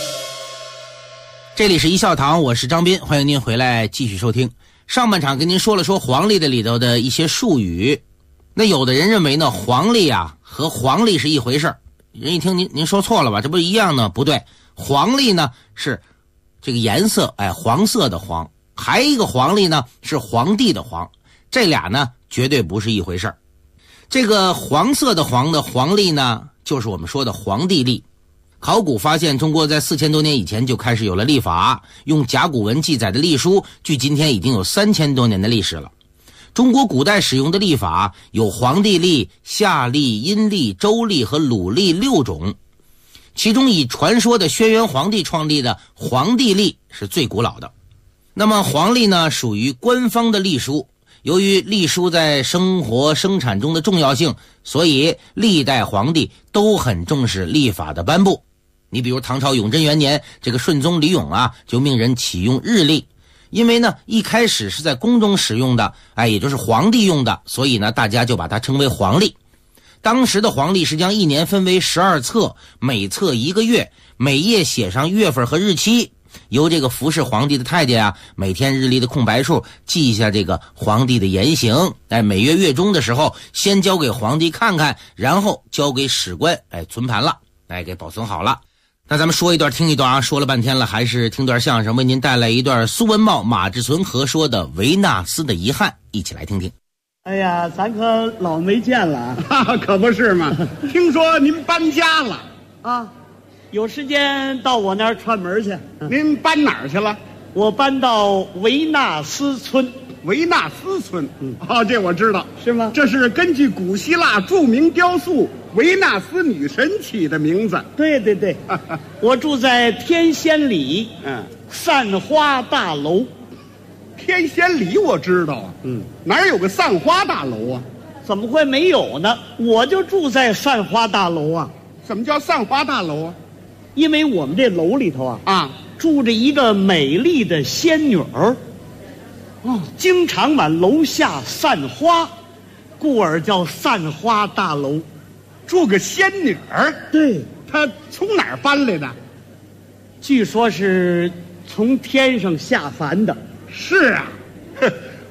Speaker 7: 这里是一笑堂，我是张斌，欢迎您回来继续收听。上半场跟您说了说黄历的里头的一些术语，那有的人认为呢，黄历啊和黄历是一回事儿，人一听您说错了吧，这不一样呢？不对，黄历呢是这个颜色，黄色的黄，还一个黄历呢是皇帝的黄，这俩呢绝对不是一回事儿。这个黄色的黄的黄历呢，就是我们说的黄帝历。考古发现，中国在4000多年以前就开始有了历法，用甲骨文记载的历书，距今天已经有3000多年的历史了。中国古代使用的历法有黄帝历、夏历、阴历、周历和鲁历6种，其中以传说的轩辕皇帝创立的黄帝历是最古老的。那么黄历呢，属于官方的历书，由于历书在生活生产中的重要性，所以历代皇帝都很重视历法的颁布。你比如唐朝永贞元年，这个顺宗李咏啊，就命人启用日历，因为呢一开始是在宫中使用的，也就是皇帝用的，所以呢大家就把它称为黄历。当时的黄历是将一年分为12册，每册1个月，每页写上月份和日期，由这个服侍皇帝的太监啊，每天日历的空白处记下这个皇帝的言行，每月月中的时候先交给皇帝看看，然后交给史官存盘了，给保存好了。那咱们说一段听一段啊，说了半天了，还是听段相声，为您带来一段苏文茂、马志存合说的维纳斯的遗憾，一起来听听。
Speaker 11: 哎呀，咱可老没见了，
Speaker 14: 可不是嘛。听说您搬家了
Speaker 11: 啊？有时间到我那儿串门去。
Speaker 14: 您搬哪儿去了？
Speaker 11: 我搬到维纳斯村。
Speaker 14: 维纳斯村，这我知道，
Speaker 11: 是吗？
Speaker 14: 这是根据古希腊著名雕塑维纳斯女神起的名字。
Speaker 11: 对对对，我住在天仙里，散花大楼。
Speaker 14: 天仙里我知道啊，哪儿有个散花大楼啊？
Speaker 11: 怎么会没有呢？我就住在散花大楼啊。
Speaker 14: 什么叫散花大楼啊？
Speaker 11: 因为我们这楼里头啊住着一个美丽的仙女儿。经常往楼下散花，故而叫散花大楼。
Speaker 14: 住个仙女儿？
Speaker 11: 对，
Speaker 14: 她从哪儿搬来的？
Speaker 11: 据说是从天上下凡的。
Speaker 14: 是啊，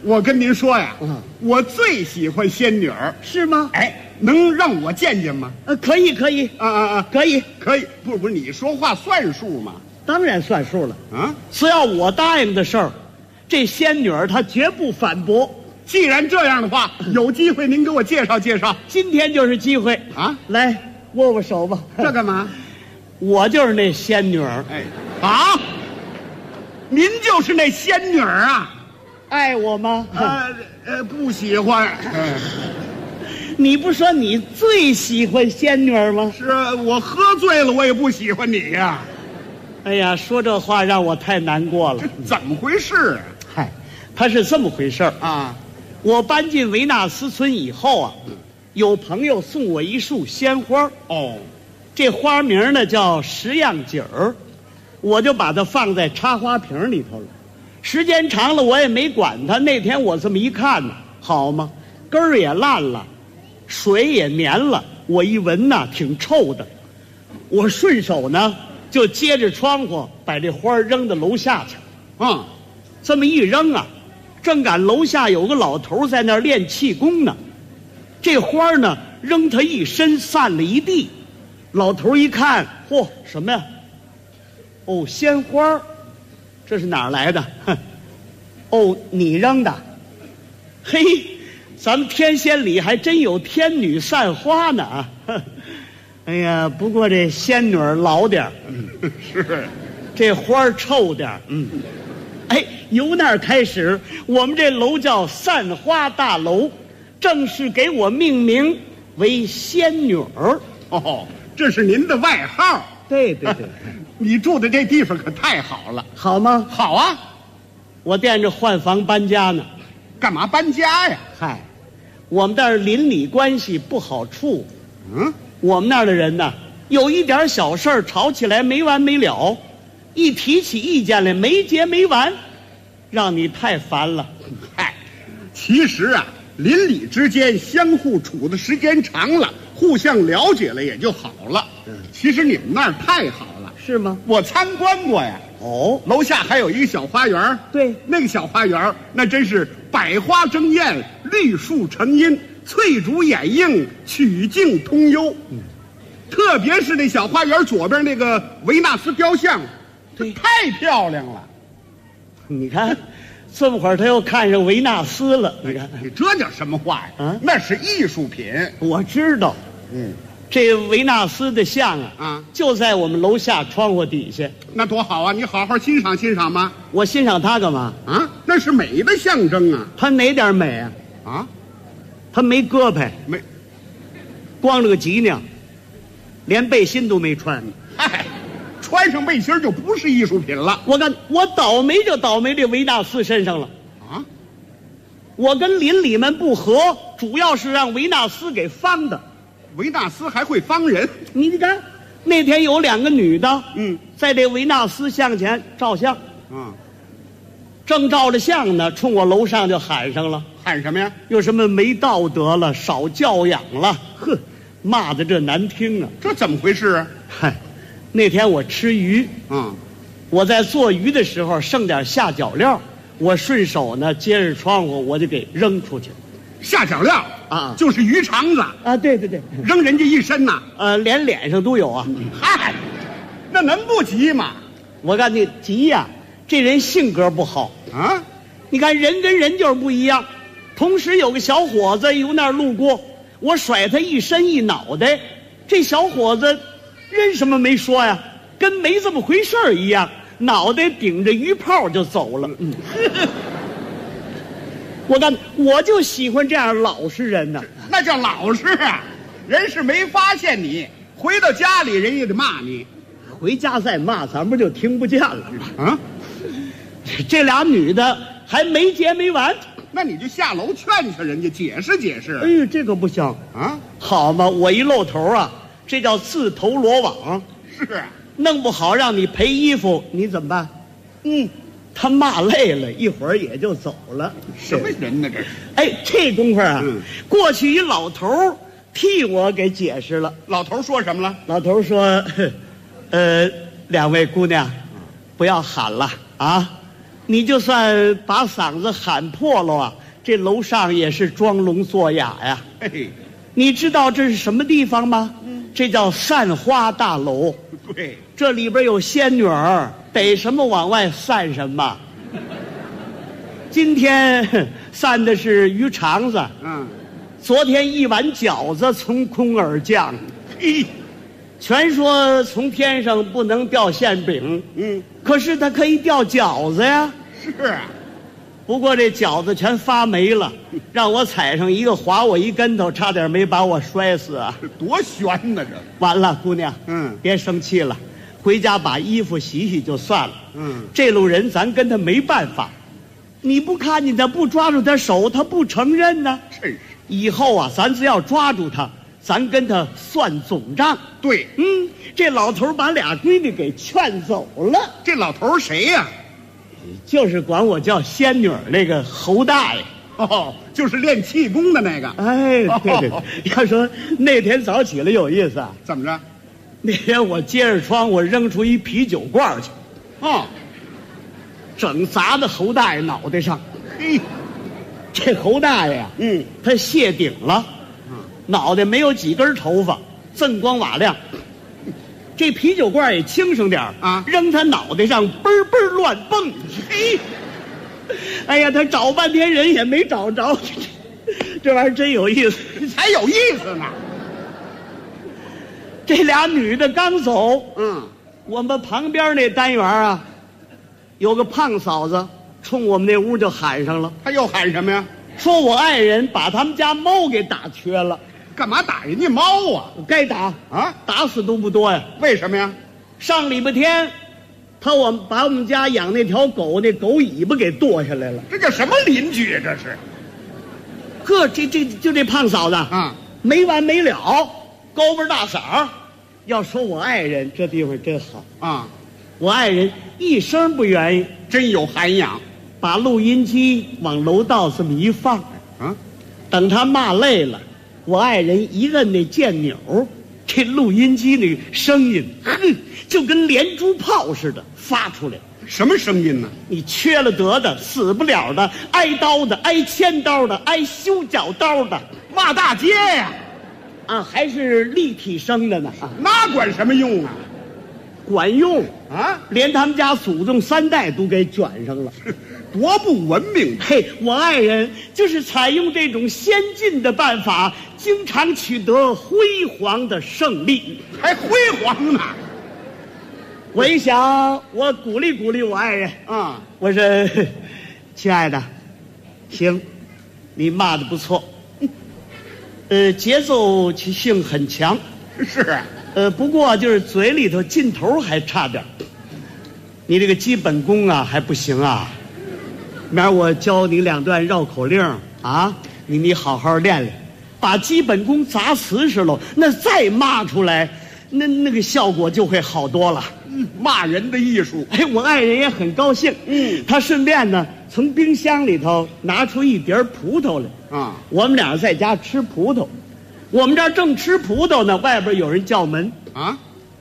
Speaker 14: 我跟您说呀，我最喜欢仙女儿，
Speaker 11: 是吗？
Speaker 14: 哎，能让我见见吗？
Speaker 11: 可以，可以，可以，
Speaker 14: 可以。不是，你说话算数吗？
Speaker 11: 当然算数了
Speaker 14: 啊！
Speaker 11: 只要我答应的事儿，这仙女儿她绝不反驳。
Speaker 14: 既然这样的话，有机会您给我介绍介绍。
Speaker 11: 今天就是机会
Speaker 14: 啊！
Speaker 11: 来握握手吧。
Speaker 14: 这干嘛？
Speaker 11: 我就是那仙女儿。
Speaker 14: 哎，啊！您就是那仙女儿啊？
Speaker 11: 爱我吗？
Speaker 14: 不喜欢。
Speaker 11: 你不说你最喜欢仙女儿吗？
Speaker 14: 是啊，我喝醉了，我也不喜欢你呀。
Speaker 11: 哎呀，说这话让我太难过了。
Speaker 14: 这怎么回事啊？
Speaker 11: 嗨，他是这么回事
Speaker 14: 啊。
Speaker 11: 我搬进维纳斯村以后啊，有朋友送我一束鲜花。
Speaker 14: 哦，
Speaker 11: 这花名呢叫石样锦儿，我就把它放在插花瓶里头了。时间长了，我也没管它。那天我这么一看呢，好嘛，根儿也烂了，水也粘了。我一闻呐，挺臭的。我顺手呢，就接着窗户把这花扔到楼下去。这么一扔啊，正赶楼下有个老头在那儿练气功呢。这花呢，扔他一身，散了一地。老头一看，嚯，什么呀？哦，鲜花，这是哪儿来的？哼，哦，你扔的？嘿，咱们天仙里还真有天女散花呢啊！哎呀，不过这仙女老点儿，
Speaker 14: 是，
Speaker 11: 这花臭点儿，哎，由那儿开始，我们这楼叫散花大楼，正式给我命名为仙女儿。
Speaker 14: 哦，这是您的外号。
Speaker 11: 对对对，
Speaker 14: 你住的这地方可太好了。
Speaker 11: 好吗？
Speaker 14: 好啊，
Speaker 11: 我惦着换房搬家呢。
Speaker 14: 干嘛搬家呀？
Speaker 11: 嗨，我们那儿邻里关系不好处。我们那儿的人呢，有一点小事儿吵起来没完没了，一提起意见来没结没完，让你太烦了。
Speaker 14: 嗨，其实啊，邻里之间相互处的时间长了，互相了解了也就好了。其实你们那儿太好了。
Speaker 11: 是吗？
Speaker 14: 我参观过呀。
Speaker 11: 哦，
Speaker 14: 楼下还有一个小花园。
Speaker 11: 对，
Speaker 14: 那个小花园那真是百花争艳，绿树成荫，翠竹掩映，曲径通幽。特别是那小花园左边那个维纳斯雕像，
Speaker 11: 对，
Speaker 14: 太漂亮了。
Speaker 11: 你看，这么会儿他又看上维纳斯了。你看，
Speaker 14: 你这叫什么话呀？那是艺术品。
Speaker 11: 我知道。这维纳斯的像啊，就在我们楼下窗户底下。
Speaker 14: 那多好啊！你好好欣赏欣赏吗？
Speaker 11: 我欣赏它干嘛？
Speaker 14: 啊，那是美的象征啊！
Speaker 11: 它哪点美啊？
Speaker 14: 啊，
Speaker 11: 它没胳膊，
Speaker 14: 没，
Speaker 11: 光了个脊梁，连背心都没穿。
Speaker 14: 嗨，穿上背心就不是艺术品了。
Speaker 11: 我倒霉就倒霉这维纳斯身上了
Speaker 14: 啊！
Speaker 11: 我跟邻里们不和，主要是让维纳斯给方的。
Speaker 14: 维纳斯还会方人？
Speaker 11: 你看，那天有两个女的，在这维纳斯像前照相，正照着相呢，冲我楼上就喊上了。
Speaker 14: 喊什么呀？
Speaker 11: 有什么没道德了，少教养了，呵，骂的这难听啊！
Speaker 14: 这怎么回事啊？
Speaker 11: 嗨，那天我吃鱼，我在做鱼的时候剩点下脚料，我顺手呢接着窗户我就给扔出去。
Speaker 14: 下脚料啊，就是鱼肠子
Speaker 11: 啊！对对对，
Speaker 14: 扔人家一身呐，
Speaker 11: 连脸上都有啊！
Speaker 14: 嗨，那能不急吗？
Speaker 11: 我看你急呀，这人性格不好
Speaker 14: 啊！
Speaker 11: 你看人跟人就是不一样。同时有个小伙子由那儿路过，我甩他一身一脑袋，这小伙子人什么没说呀，跟没这么回事儿一样，脑袋顶着鱼泡就走了。我就喜欢这样老实人呢。
Speaker 14: 那叫老实啊！人是没发现你，回到家里人也得骂你，
Speaker 11: 回家再骂咱不就听不见了吗？
Speaker 14: 啊！
Speaker 11: 这俩女的还没结没完，
Speaker 14: 那你就下楼劝劝人家，解释解释。
Speaker 11: 哎呦，这个不行
Speaker 14: 啊！
Speaker 11: 好嘛，我一露头啊，这叫自投罗网。
Speaker 14: 是啊，
Speaker 11: 弄不好让你赔衣服，你怎么办？他骂累了，一会儿也就走了。
Speaker 14: 什么人呢？这是？
Speaker 11: 哎，这功夫啊，过去一老头替我给解释了。
Speaker 14: 老头说什么了？
Speaker 11: 老头说：“两位姑娘，不要喊了啊！ 你就算把嗓子喊破了啊，这楼上也是装聋作哑呀。
Speaker 14: 嘿，
Speaker 11: 你知道这是什么地方吗？这叫散花大楼。
Speaker 14: 对，
Speaker 11: 这里边有仙女儿，逮什么往外散什么。今天散的是鱼肠子，昨天一碗饺子从空而降。
Speaker 14: 嘿，
Speaker 11: 全说从天上不能掉馅饼，可是它可以掉饺子呀。
Speaker 14: 是啊，
Speaker 11: 不过这饺子全发霉了，让我踩上一个划我一跟头，差点没把我摔死啊！
Speaker 14: 多悬呢这！
Speaker 11: 完了，姑娘，别生气了，回家把衣服洗洗就算了。这路人咱跟他没办法，你不看见他不抓住他手，他不承认呢。
Speaker 14: 真是，
Speaker 11: 以后啊，咱只要抓住他，咱跟他算总账。
Speaker 14: 对，
Speaker 11: 这老头把俩闺女给劝走了。
Speaker 14: 这老头谁呀？
Speaker 11: 就是管我叫仙女那个侯大爷。
Speaker 14: 哦，就是练气功的那个。
Speaker 11: 哎，对，要说那天早起来有意思啊。
Speaker 14: 怎么着？
Speaker 11: 那天我揭着窗，我扔出一啤酒罐去，整砸到侯大爷脑袋上。
Speaker 14: 嘿，
Speaker 11: 这侯大爷呀，他谢顶了，脑袋没有几根头发，锃光瓦亮。这啤酒罐也轻省点啊，扔他脑袋上，嘣嘣乱蹦。嘿，哎呀，他找半天人也没找着，这玩意儿真有意思，
Speaker 14: 才有意思呢。
Speaker 11: 这俩女的刚走，我们旁边那单元啊，有个胖嫂子冲我们那屋就喊上了。
Speaker 14: 他又喊什么呀？
Speaker 11: 说我爱人把他们家猫给打缺了。
Speaker 14: 干嘛打人家猫啊？
Speaker 11: 该打啊，打死都不多呀。
Speaker 14: 为什么呀？
Speaker 11: 上礼拜天，把我们家养那条狗那狗尾巴给剁下来了。
Speaker 14: 这叫什么邻居啊？这是。
Speaker 11: 这胖嫂子啊，没完没了，高边大嗓。要说我爱人这地方真好啊，我爱人一声不愿意，
Speaker 14: 真有涵养。
Speaker 11: 把录音机往楼道这么一放啊，等他骂累了。我爱人一摁那键钮，这录音机那声音，就跟连珠炮似的发出来。
Speaker 14: 什么声音呢？
Speaker 11: 你缺了德的，死不了的，挨刀的，挨千刀的，挨修脚刀的，
Speaker 14: 骂大街呀！
Speaker 11: 还是立体声的呢。
Speaker 14: 那管什么用啊？
Speaker 11: 管用
Speaker 14: 啊！
Speaker 11: 连他们家祖宗3代都给卷上了。
Speaker 14: 多不文明！
Speaker 11: 嘿，我爱人就是采用这种先进的办法，经常取得辉煌的胜利，
Speaker 14: 还辉煌呢。
Speaker 11: 我一想，我鼓励鼓励我爱人啊，我说，亲爱的，行，你骂的不错，节奏性很强，
Speaker 14: 是啊，
Speaker 11: 不过就是嘴里头劲头还差点，你这个基本功啊还不行啊。明儿我教你2段绕口令啊，你好好练练，把基本功砸瓷实了，那再骂出来，那个效果就会好多了。
Speaker 14: 骂人的艺术。
Speaker 11: 哎，我爱人也很高兴。他顺便呢从冰箱里头拿出一碟葡萄来啊，我们俩在家吃葡萄，我们这儿正吃葡萄呢，外边有人叫门啊。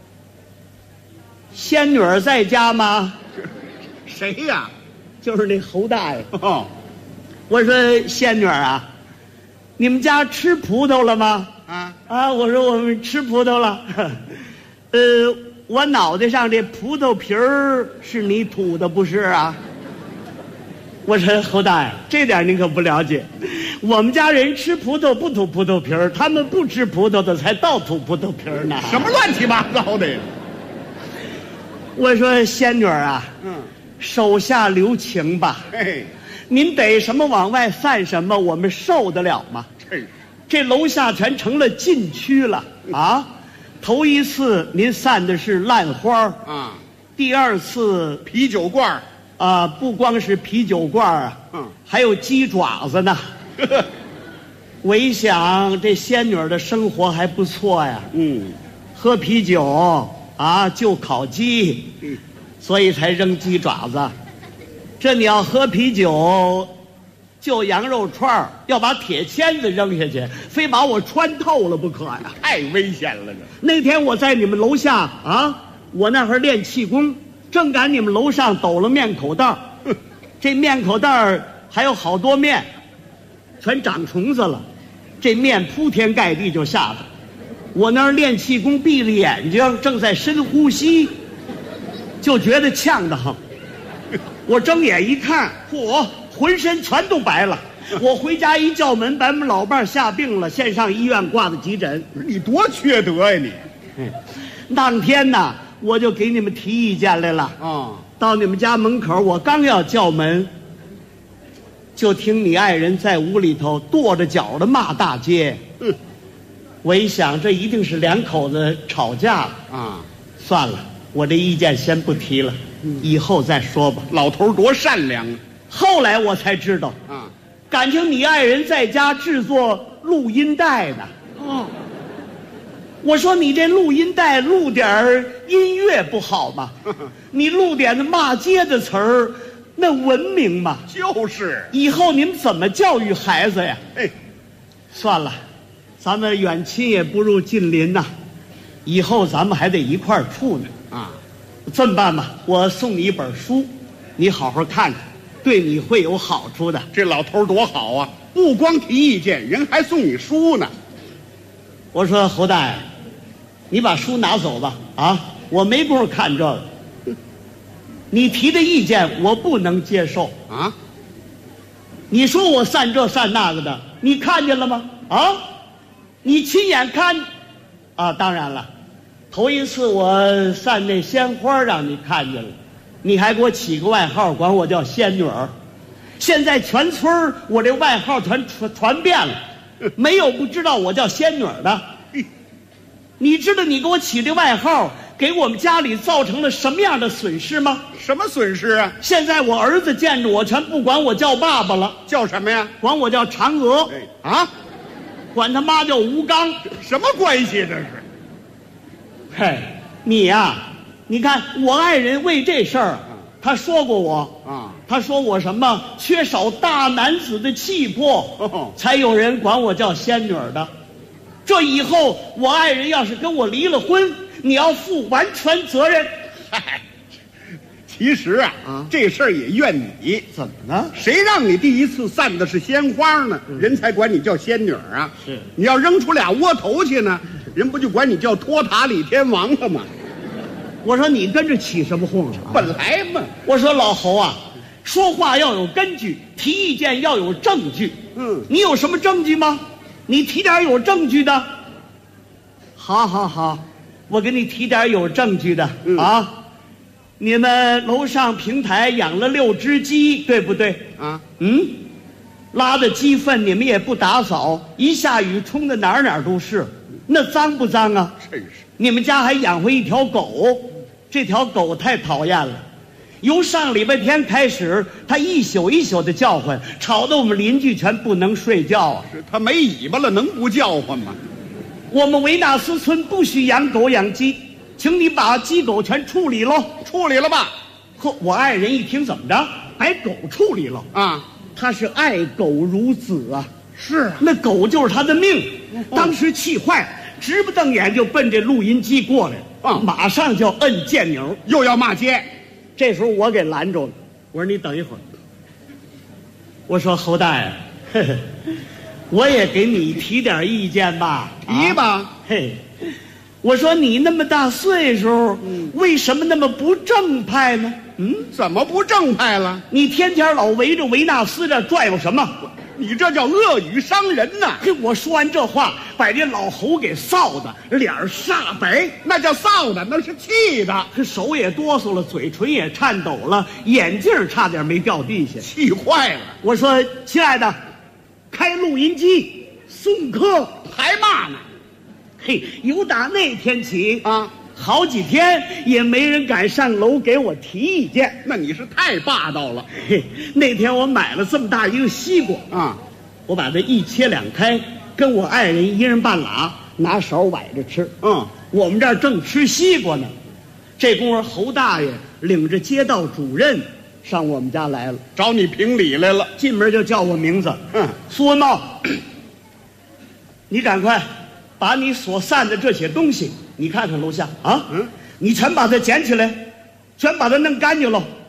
Speaker 11: 仙女儿在家吗？
Speaker 14: 谁呀？
Speaker 11: 就是那侯大爷。我说仙女儿啊，你们家吃葡萄了吗？我说我们吃葡萄了。我脑袋上这葡萄皮儿是你吐的不是啊？我说侯大爷，这点您可不了解，我们家人吃葡萄不吐葡萄皮儿，他们不吃葡萄的才倒吐葡萄皮儿呢。
Speaker 14: 什么乱七八糟的呀？
Speaker 11: 我说仙女儿啊，手下留情吧。
Speaker 14: 嘿，
Speaker 11: 您逮什么往外散什么，我们受得了吗？这楼下全成了禁区了啊！头一次您散的是烂花啊，第2次
Speaker 14: 啤酒罐
Speaker 11: 啊，不光是啤酒罐啊，还有鸡爪子呢。我一想，这仙女的生活还不错呀。喝啤酒啊，就烤鸡，所以才扔鸡爪子。这你要喝啤酒，就羊肉串要把铁签子扔下去，非把我穿透了不可呀！
Speaker 14: 太危险了！
Speaker 11: 那天我在你们楼下啊，我那会儿练气功，正赶你们楼上抖了面口袋， 这面口袋儿还有好多面，全长虫子了，这面铺天盖地就下来。我那儿练气功，闭着眼睛正在深呼吸，就觉得呛得慌。我睁眼一看，嚯，浑身全都白了。我回家一叫门，把我们老伴儿吓病了，先上医院挂的急诊。
Speaker 14: 你多缺德呀你！
Speaker 11: 当天呢，我就给你们提意见来了。到你们家门口，我刚要叫门，就听你爱人在屋里头跺着脚的骂大街。我一想，这一定是两口子吵架了。算了，我这意见先不提了，以后再说吧。
Speaker 14: 老头多善良啊！
Speaker 11: 后来我才知道，感情你爱人在家制作录音带呢。我说你这录音带录点音乐不好吗？你录点那骂街的词儿，那文明吗？
Speaker 14: 就是。
Speaker 11: 以后你们怎么教育孩子呀？算了，咱们远亲也不入近邻呐，以后咱们还得一块儿处呢。这么办吧，我送你一本书，你好好看看，对你会有好处的。
Speaker 14: 这老头多好啊，不光提意见，人还送你书呢。
Speaker 11: 我说侯大爷，你把书拿走吧，我没工夫看这个。你提的意见我不能接受啊！你说我散这散那个的，你看见了吗？你亲眼看？当然了，头一次我散那鲜花让你看见了，你还给我起个外号，管我叫仙女儿。现在全村我这外号全传遍了，没有不知道我叫仙女儿的。你知道你给我起这外号给我们家里造成了什么样的损失吗？
Speaker 14: 什么损失啊？
Speaker 11: 现在我儿子见着我全不管我叫爸爸了，
Speaker 14: 叫什么呀？
Speaker 11: 管我叫嫦娥。管他妈叫吴刚。
Speaker 14: 什么关系这是？
Speaker 11: 你呀，你看我爱人为这事儿，他说过我他说我什么缺少大男子的气魄，才有人管我叫仙女儿的。这以后我爱人要是跟我离了婚，你要负完全责任。
Speaker 14: 其实这事儿也怨你。
Speaker 11: 怎么呢？
Speaker 14: 谁让你第一次散的是鲜花呢？人才管你叫仙女啊。
Speaker 11: 是，
Speaker 14: 你要扔出俩窝头去呢，人不就管你叫托塔李天王了吗？
Speaker 11: 我说你跟着起什么哄啊？
Speaker 14: 本来嘛。我
Speaker 11: 说老侯啊，说话要有根据，提意见要有证据。你有什么证据吗？你提点有证据的。好，我给你提点有证据的。你们楼上平台养了6只鸡，对不对？拉的鸡粪你们也不打扫，一下雨冲的哪儿都是，那脏不脏啊？
Speaker 14: 真是。
Speaker 11: 你们家还养活一条狗，这条狗太讨厌了，由上礼拜天开始，它一宿一宿的叫唤，吵得我们邻居全不能睡觉啊。
Speaker 14: 它没尾巴了，能不叫唤吗？
Speaker 11: 我们维纳斯村不许养狗养鸡，请你把鸡狗全处理喽。
Speaker 14: 处理了吧？
Speaker 11: 我爱人一听怎么着，把狗处理了他是爱狗如子啊。
Speaker 14: 是
Speaker 11: 那狗就是他的命。当时气坏，直不瞪眼就奔这录音机过来马上就摁键钮，
Speaker 14: 又要骂街。
Speaker 11: 这时候我给拦住了，我说你等一会儿。我说侯大爷，我也给你提点意见吧。
Speaker 14: 提吧。
Speaker 11: 我说你那么大岁数，为什么那么不正派呢？
Speaker 14: 怎么不正派了？
Speaker 11: 你天天老围着维纳斯这转悠什么？
Speaker 14: 你这叫恶语伤人呐！
Speaker 11: 我说完这话，把这老侯给臊的脸煞白。
Speaker 14: 那叫臊的，那是气的，
Speaker 11: 手也哆嗦了，嘴唇也颤抖了，眼镜差点没掉地下，
Speaker 14: 气坏了。
Speaker 11: 我说亲爱的，开录音机送客，
Speaker 14: 还骂呢。
Speaker 11: 由打那天起好几天也没人敢上楼给我提意见。
Speaker 14: 那你是太霸道了。
Speaker 11: 那天我买了这么大一个西瓜我把它一切两开，跟我爱人一人半拉，拿勺崴着吃。我们这儿正吃西瓜呢，这功夫侯大爷领着街道主任上我们家来了，
Speaker 14: 找你评理来了。
Speaker 11: 进门就叫我名字，苏文茂，你赶快把你所散的这些东西，你看看楼下你全把它捡起来，全把它弄干净了，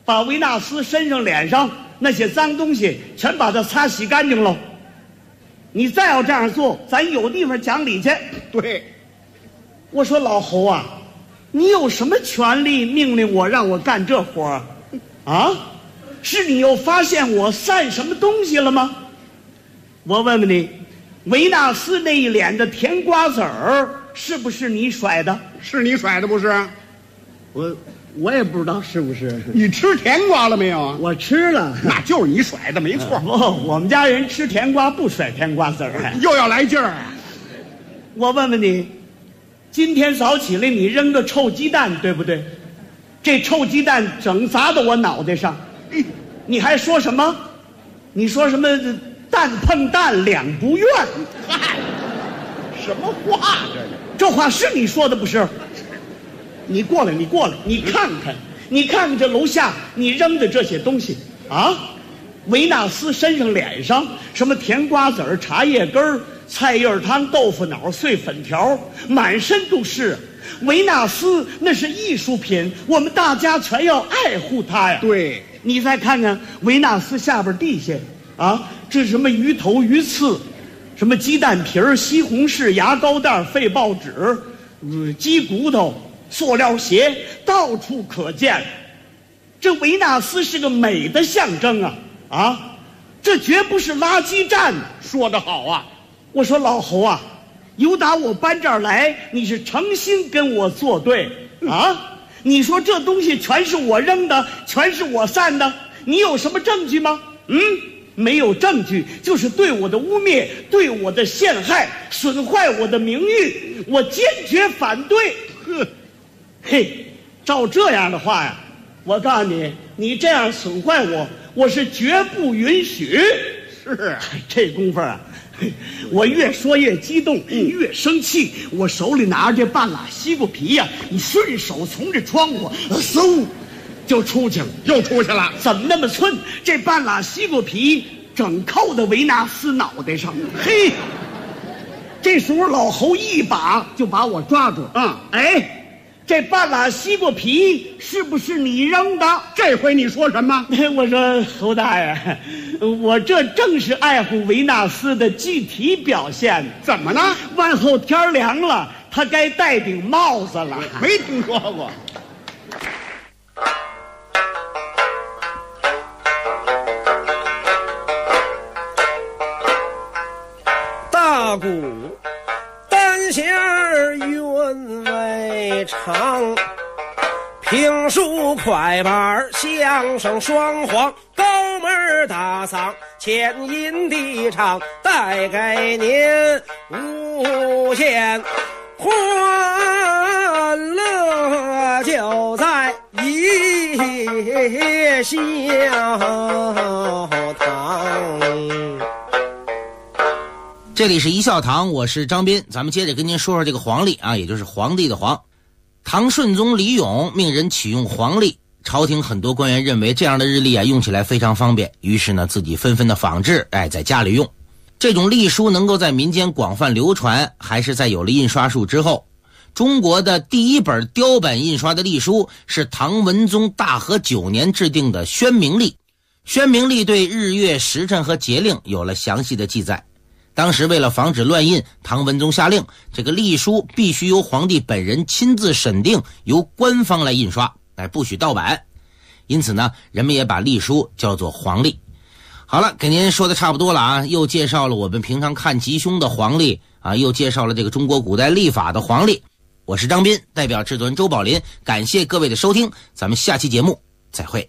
Speaker 11: 把维纳斯身上脸上那些脏东西全把它擦洗干净喽。你再要这样做，咱有地方讲理去。
Speaker 14: 对，
Speaker 11: 我说老侯啊，你有什么权利命令我让我干这活儿啊？是你又发现我散什么东西了吗？我问问你，维纳斯那一脸的甜瓜子儿是不是你甩的？
Speaker 14: 是你甩的不是？
Speaker 11: 我也不知道是不是。
Speaker 14: 你吃甜瓜了没有啊？
Speaker 11: 我吃了，
Speaker 14: 那就是你甩的，没错。
Speaker 11: 不，我们家人吃甜瓜不甩甜瓜子儿。
Speaker 14: 又要来劲儿啊！
Speaker 11: 我问问你，今天早起来你扔个臭鸡蛋，对不对？这臭鸡蛋整砸到我脑袋上，你还说什么？你说什么蛋碰蛋两不怨？
Speaker 14: 嗨，什么话
Speaker 11: 这话是你说的不是？你过来，你看看这楼下你扔的这些东西啊！维纳斯身上脸上什么甜瓜子儿、茶叶根儿、菜叶汤、豆腐脑、碎粉条，满身都是。维纳斯那是艺术品，我们大家全要爱护它呀。
Speaker 14: 对，
Speaker 11: 你再看看维纳斯下边地下啊，这是什么鱼头、鱼刺，什么鸡蛋皮儿、西红柿、牙膏袋、废报纸、鸡骨头、塑料鞋，到处可见。这维纳斯是个美的象征啊！这绝不是垃圾站。
Speaker 14: 说得好啊！
Speaker 11: 我说老侯啊，由打我搬这儿来，你是诚心跟我作对啊！你说这东西全是我扔的，全是我散的，你有什么证据吗？没有证据，就是对我的污蔑，对我的陷害，损坏我的名誉，我坚决反对。嘿，照这样的话呀，我告诉你，你这样损坏我，我是绝不允许。
Speaker 14: 是
Speaker 11: 这功夫啊，我越说越激动，越生气。我手里拿着这半拉西瓜皮呀，你顺手从这窗户嗖就出去了，
Speaker 14: 又出去了。
Speaker 11: 怎么那么寸？这半拉西瓜皮整扣在维纳斯脑袋上。嘿，这时候老侯一把就把我抓住。哎。这半拉西瓜皮是不是你扔的？
Speaker 14: 这回你说什么？
Speaker 11: 我说侯大爷，我这正是爱护维纳斯的具体表现。
Speaker 14: 怎么呢？
Speaker 11: 往后天凉了，他该戴顶帽子了。
Speaker 14: 没听说过。
Speaker 16: 大鼓单弦韵味长，评书快板相声双簧，高门大嗓前音低唱，带给您无限欢乐，就在一笑堂。
Speaker 7: 这里是一笑堂，我是张斌，咱们接着跟您说说这个黄历啊，也就是皇帝的皇。唐顺宗李咏命人启用黄历，朝廷很多官员认为这样的日历啊用起来非常方便，于是呢自己纷纷的仿制，在家里用。这种历书能够在民间广泛流传，还是在有了印刷术之后。中国的第一本雕版印刷的历书是唐文宗大和9年制定的宣明历。宣明历对日月时辰和节令有了详细的记载。当时为了防止乱印，唐文宗下令，这个历书必须由皇帝本人亲自审定，由官方来印刷，不许盗版。因此呢，人们也把历书叫做黄历。好了，给您说的差不多了啊，又介绍了我们平常看吉凶的黄历啊，又介绍了这个中国古代历法的黄历。我是张斌，代表制作人周宝林，感谢各位的收听，咱们下期节目再会。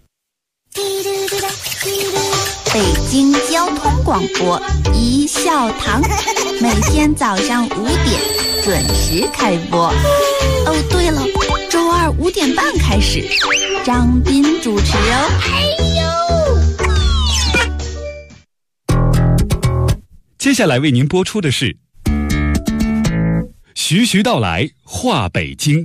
Speaker 5: 北京交通广播一笑堂，每天早上5点准时开播。哦，对了，周二5点半开始，张斌主持哦。
Speaker 2: 接下来为您播出的是徐徐道来话北京。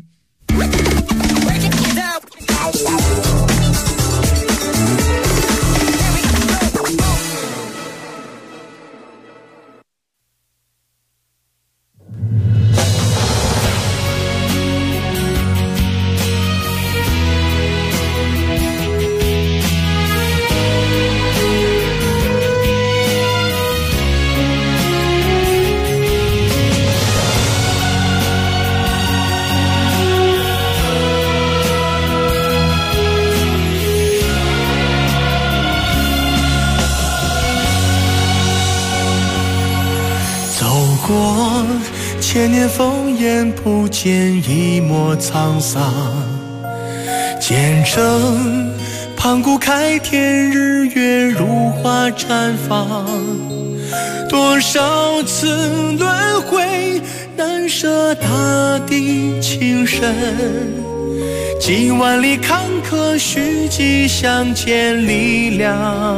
Speaker 17: 过千年烽烟，不见一抹沧桑。见证盘古开天，日月如花绽放。多少次轮回，难舍大地情深。几万里坎坷，虚迹相见力量。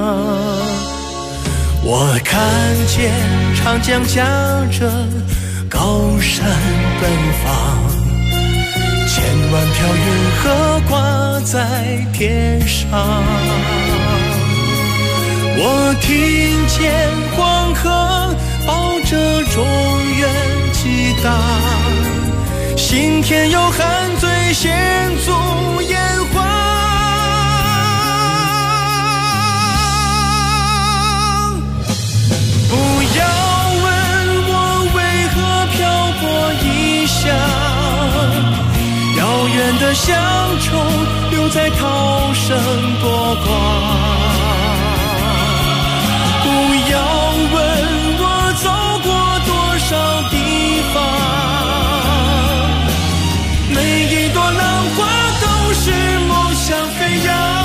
Speaker 17: 我看见长江驾着高山奔放，千万条云河挂在天上。我听见黄河抱着中原激荡，心田有汉醉献足炎黄。不要问我为何漂泊异乡，遥远的乡愁留在涛声波光。不要问我走过多少地方，每一朵浪花都是梦想飞扬。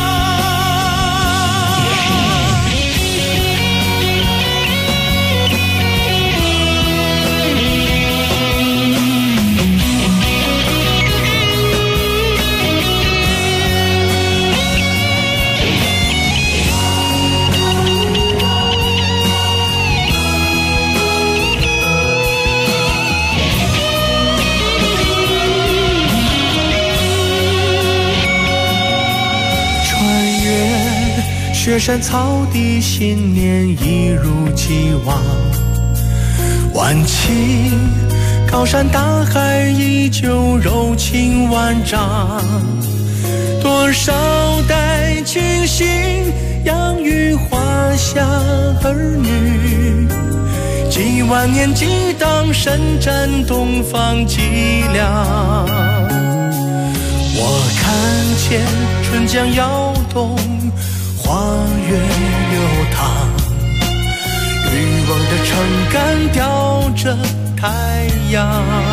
Speaker 17: 雪山草地，信念一如既往。万顷高山大海，依旧柔情万丈。多少代清醒，养育华夏儿女。几万年激荡，深占东方脊梁。我看见春江摇动，花月流淌，渔翁的撑杆吊着太阳。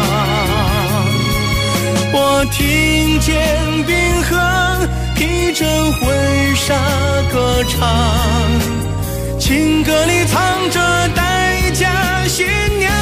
Speaker 17: 我听见冰河披着婚纱歌唱，情歌里藏着待嫁新娘。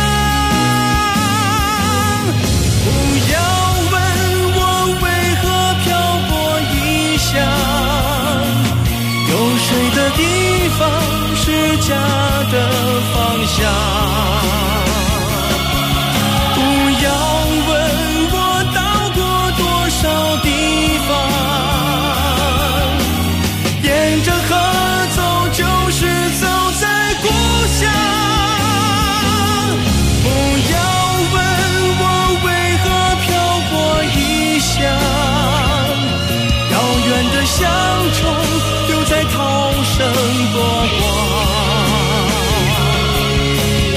Speaker 17: 不要问我为何漂泊异乡，有谁的地方是家的方向？不要问我到过多少地方，沿着河走就是走在故乡。不要问我为何漂泊异乡，遥远的乡愁在涛声波光。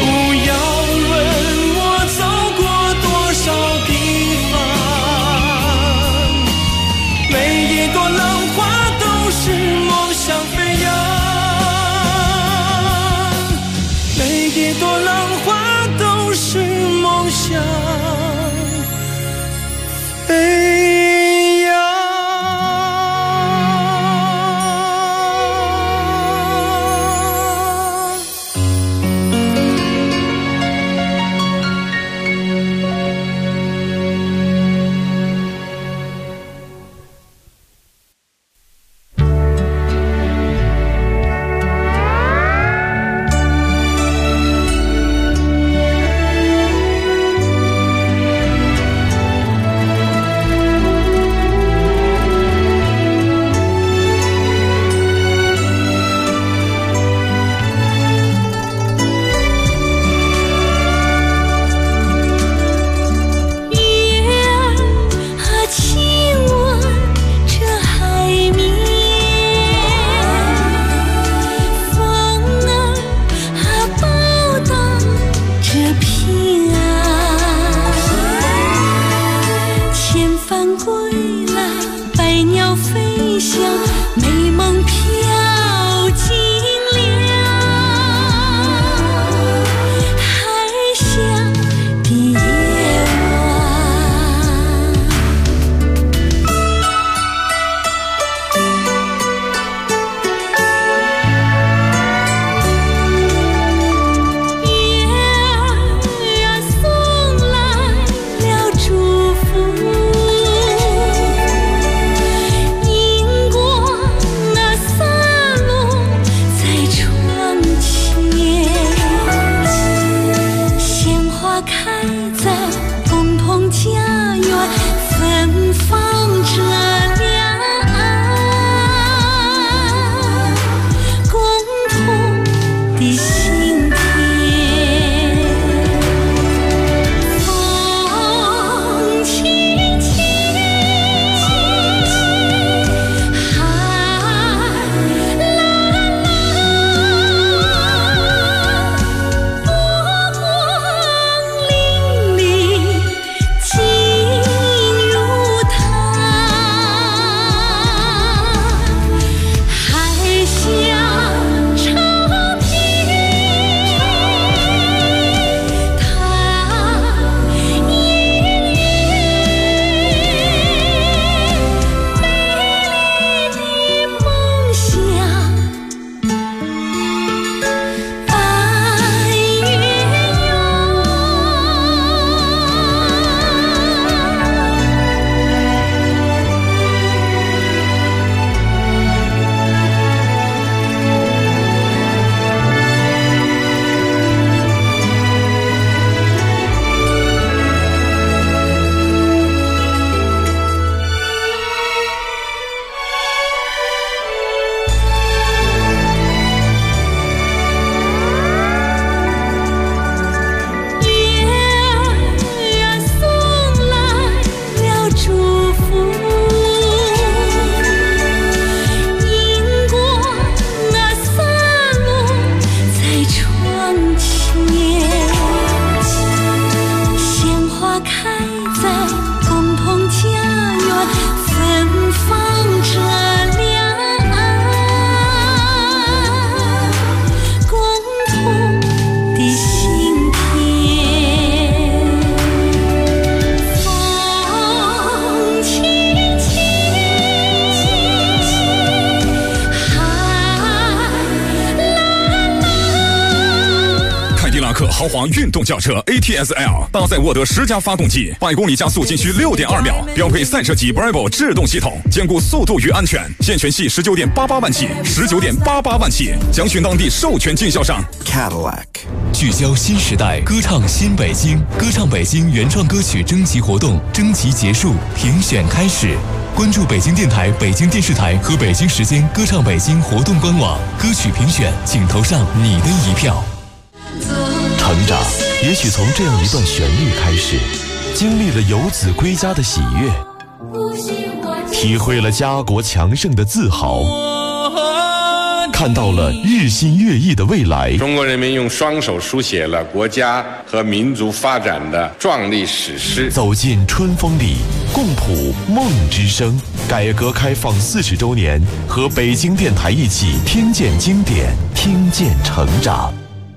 Speaker 18: 克豪华运动轿车 ATS-L， 搭载沃德10加发动机，100公里加速仅需6.2秒，标配赛车级 Bravo 制动系统，兼顾速度与安全。现权系19.88万起，19.88万起，详询当地授权经销商。
Speaker 2: Cadillac
Speaker 4: 聚焦新时代，歌唱新北京，歌唱北京原创歌曲征集活动征集结束，评选开始。关注北京电台、北京电视台和北京时间歌唱北京活动官网，歌曲评选，请投上你的一票。
Speaker 2: 成长也许从这样一段旋律开始，经历了游子归家的喜悦，体会了家国强盛的自豪，看到了日新月异的未来。
Speaker 19: 中国人民用双手书写了国家和民族发展的壮丽史诗。
Speaker 2: 走进春风里，共谱梦之声。改革开放40周年，和北京电台一起听见经典，听见成长。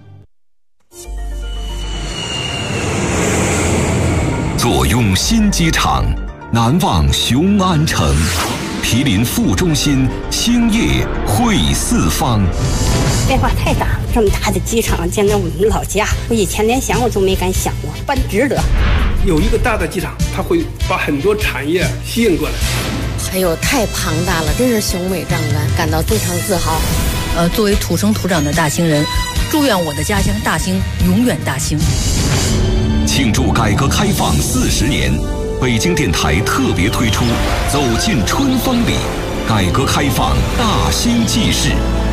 Speaker 20: 坐拥新机场，难忘雄安城。毗邻副中心，兴业汇四方。
Speaker 21: 变化太大，这么大的机场建在我们老家，我以前连想我都没敢想过，办值得。
Speaker 14: 有一个大的机场，它会把很多产业吸引过来。
Speaker 22: 哎呦，太庞大了，真是雄伟壮观，感到非常自豪。
Speaker 23: 作为土生土长的大兴人，祝愿我的家乡大兴永远大兴。
Speaker 20: 庆祝改革开放40年。北京电台特别推出《走进春风里》，改革开放大兴纪事。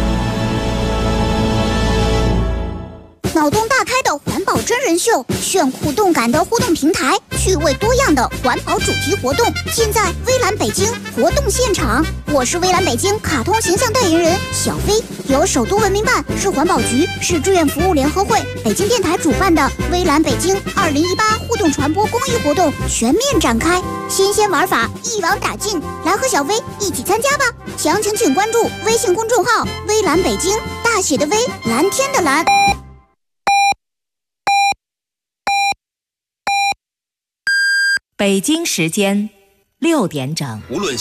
Speaker 5: 脑洞大开的环保真人秀，炫酷动感的互动平台，趣味多样的环保主题活动，尽在微蓝北京活动现场。我是微蓝北京卡通形象代言人小飞，由首都文明办、市环保局、市志愿服务联合会、北京电台主办的微蓝北京2018互动传播公益活动全面展开，新鲜玩法一网打尽，来和小飞一起参加吧！详情请关注微信公众号“微蓝北京”，大写的微，蓝天的蓝。
Speaker 1: 北京时间6点整。
Speaker 2: 无论